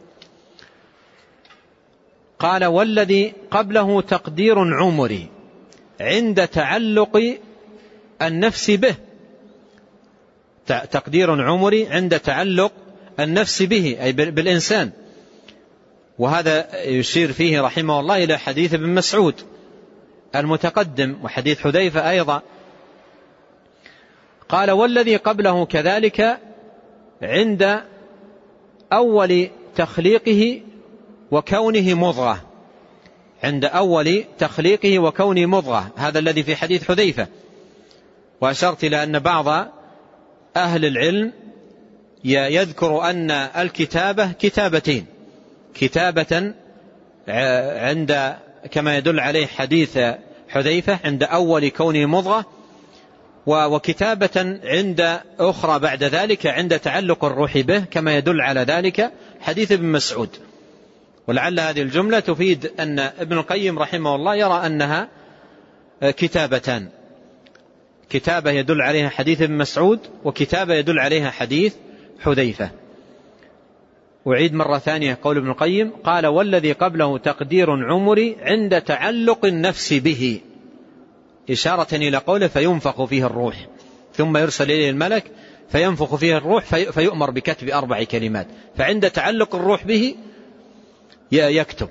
قال: والذي قبله تقدير عمري عند تعلق النفس به، تقدير عمري عند تعلق النفس به أي بالإنسان، وهذا يشير فيه رحمه الله إلى حديث ابن مسعود المتقدم وحديث حذيفة أيضا. قال: والذي قبله كذلك عند أول تخليقه وكونه مضغة، عند أول تخليقه وكونه مضغة، هذا الذي في حديث حذيفة. وأشرت إلى أن بعض أهل العلم يذكر أن الكتابة كتابتين، كتابة عند كما يدل عليه حديث حذيفة عند أول كونه مضغة، وكتابة عند أخرى بعد ذلك عند تعلق الروح به، كما يدل على ذلك حديث ابن مسعود. ولعل هذه الجملة تفيد أن ابن القيم رحمه الله يرى أنها كتابتان، كتابة يدل عليها حديث ابن مسعود، وكتابة يدل عليها حديث حذيفة. أعيد مرة ثانية قول ابن القيم: قال: والذي قبله تقدير عمري عند تعلق النفس به، إشارة إلى قوله: فينفخ فيه الروح، ثم يرسل إليه الملك فينفخ فيه الروح فيؤمر بكتب 4 كلمات، فعند تعلق الروح به يكتب.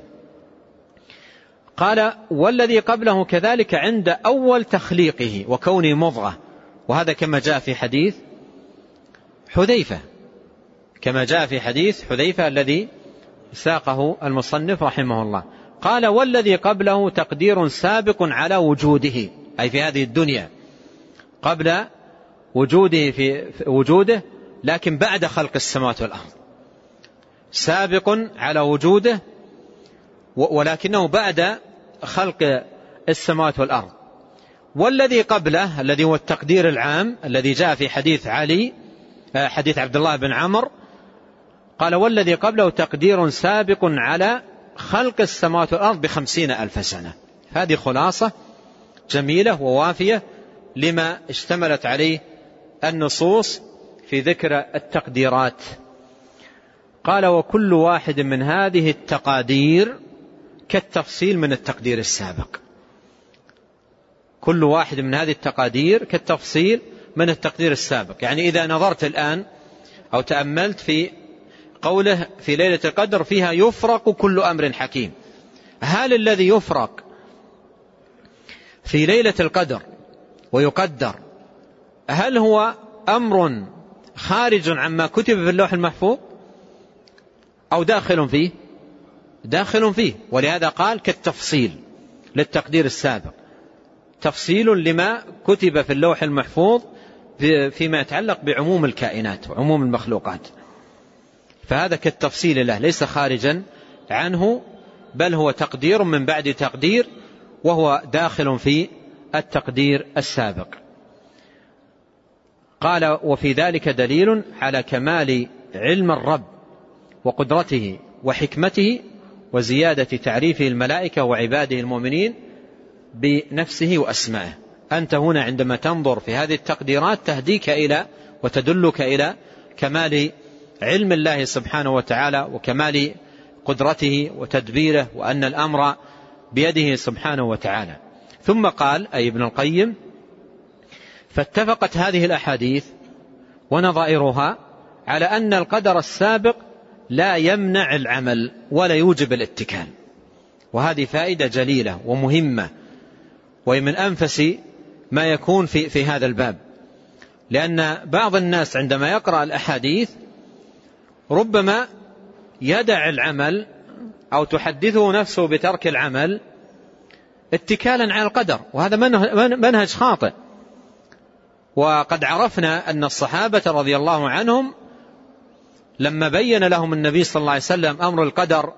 قال: والذي قبله كذلك عند أول تخليقه وكونه مضغة، وهذا كما جاء في حديث حذيفة، كما جاء في حديث حذيفة الذي ساقه المصنف رحمه الله. قال: والذي قبله تقدير سابق على وجوده، أي في هذه الدنيا قبل وجوده، في وجوده لكن بعد خلق السماوات والأرض، سابق على وجوده ولكنه بعد خلق السماوات والأرض. والذي قبله الذي هو التقدير العام الذي جاء في حديث حديث عبد الله بن عمرو، قال: والذي قبله تقدير سابق على خلق السماوات والأرض ب50,000 سنة. هذه خلاصة جميلة ووافية لما اشتملت عليه النصوص في ذكر التقديرات. قال: وكل واحد من هذه التقادير كالتفصيل من التقدير السابق. كل واحد من هذه التقادير كالتفصيل من التقدير السابق. يعني إذا نظرت الآن أو تأملت في قوله في ليلة القدر فيها يفرق كل أمر حكيم، هل الذي يفرق في ليلة القدر ويقدر هل هو أمر خارج عما كتب في اللوح المحفوظ أو داخل فيه؟ داخل فيه. ولهذا قال كالتفصيل للتقدير السابق، تفصيل لما كتب في اللوح المحفوظ فيما يتعلق بعموم الكائنات وعموم المخلوقات. فهذا كالتفصيل له، ليس خارجا عنه، بل هو تقدير من بعد تقدير، وهو داخل في التقدير السابق. قال: وفي ذلك دليل على كمال علم الرب وقدرته وحكمته وزيادة تعريفه الملائكة وعباده المؤمنين بنفسه وأسمائه. أنت هنا عندما تنظر في هذه التقديرات تهديك إلى وتدلك إلى كمال علم الله سبحانه وتعالى وكمال قدرته وتدبيره، وأن الأمر بيده سبحانه وتعالى. ثم قال أي ابن القيم: فاتفقت هذه الأحاديث ونظائرها على أن القدر السابق لا يمنع العمل ولا يوجب الاتكال. وهذه فائدة جليلة ومهمة، ومن أنفس ما يكون في هذا الباب، لأن بعض الناس عندما يقرأ الأحاديث ربما يدع العمل أو تحدثه نفسه بترك العمل اتكالا على القدر، وهذا منهج خاطئ. وقد عرفنا أن الصحابة رضي الله عنهم لما بين لهم النبي صلى الله عليه وسلم أمر القدر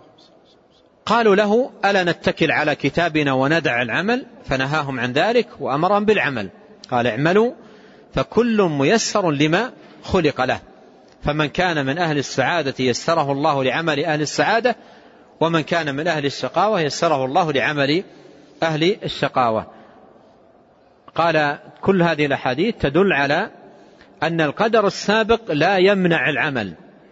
قالوا له: ألا نتكل على كتابنا وندع العمل؟ فنهاهم عن ذلك وأمرهم بالعمل. قال: اعملوا فكل ميسر لما خلق له، فمن كان من أهل السعادة يسره الله لعمل أهل السعادة، ومن كان من أهل الشقاوة يسره الله لعمل أهل الشقاوة. قال: كل هذه الأحاديث تدل على أن القدر السابق لا يمنع العمل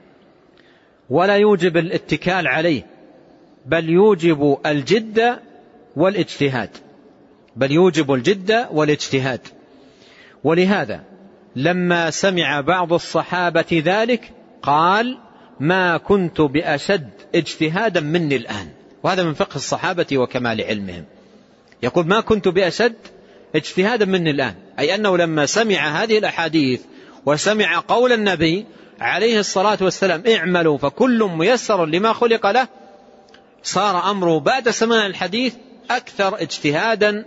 ولا يوجب الاتكال عليه، بل يوجب الجد والاجتهاد، بل يوجب الجد والاجتهاد. ولهذا لما سمع بعض الصحابة ذلك قال: ما كنت بأشد اجتهادا مني الآن. وهذا من فقه الصحابة وكمال علمهم. يقول: ما كنت بأشد اجتهادا مني الآن، أي أنه لما سمع هذه الأحاديث وسمع قول النبي عليه الصلاة والسلام: اعملوا فكل ميسر لما خلق له، صار أمره بعد سماع الحديث أكثر اجتهادا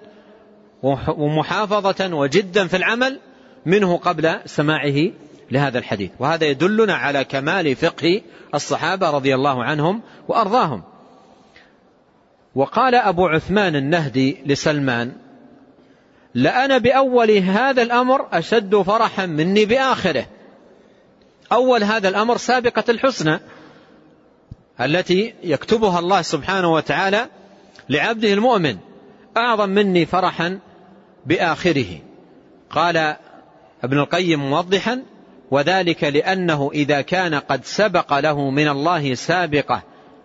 ومحافظة وجدا في العمل منه قبل سماعه لهذا الحديث. وهذا يدلنا على كمال فقه الصحابة رضي الله عنهم وأرضاهم. وقال أبو عثمان النهدي لسلمان: لأنا بأول هذا الأمر أشد فرحا مني بآخره. أول هذا الأمر سابقة الحسنى التي يكتبها الله سبحانه وتعالى لعبده المؤمن أعظم مني فرحا بآخره. قال ابن القيم موضحا: وذلك لأنه إذا كان قد سبق له من الله سابقة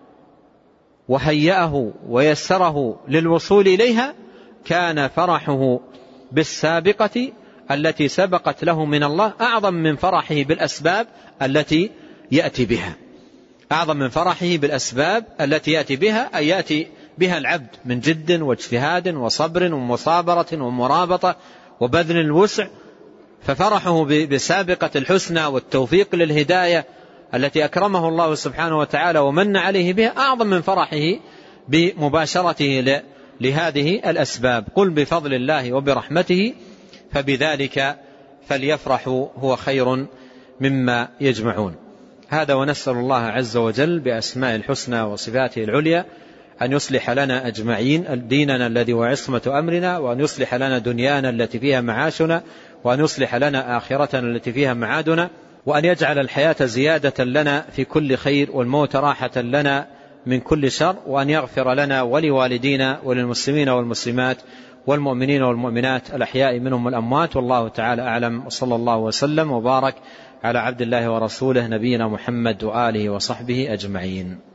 وهيأه ويسره للوصول إليها كان فرحه بالسابقة التي سبقت له من الله أعظم من فرحه بالأسباب التي يأتي بها. أعظم من فرحه بالأسباب التي يأتي بها، أي يأتي بها العبد من جد واجتهاد وصبر ومصابرة ومرابطة وبذل الوسع. ففرحه بسابقة الحسنى والتوفيق للهداية التي أكرمه الله سبحانه وتعالى ومن عليه بها أعظم من فرحه بمباشرته لهذه الأسباب. قل بفضل الله وبرحمته فبذلك فليفرحوا هو خير مما يجمعون. هذا، ونسأل الله عز وجل بأسماء الحسنى وصفاته العليا أن يصلح لنا أجمعين ديننا الذي وعصمة أمرنا، وأن يصلح لنا دنيانا التي فيها معاشنا، وأن يصلح لنا آخرتنا التي فيها معادنا، وأن يجعل الحياة زيادة لنا في كل خير والموت راحة لنا من كل شر، وأن يغفر لنا ولوالدينا وللمسلمين والمسلمات والمؤمنين والمؤمنات الأحياء منهم والأموات. والله تعالى أعلم، وصلى الله وسلم وبارك على عبد الله ورسوله نبينا محمد وآله وصحبه أجمعين.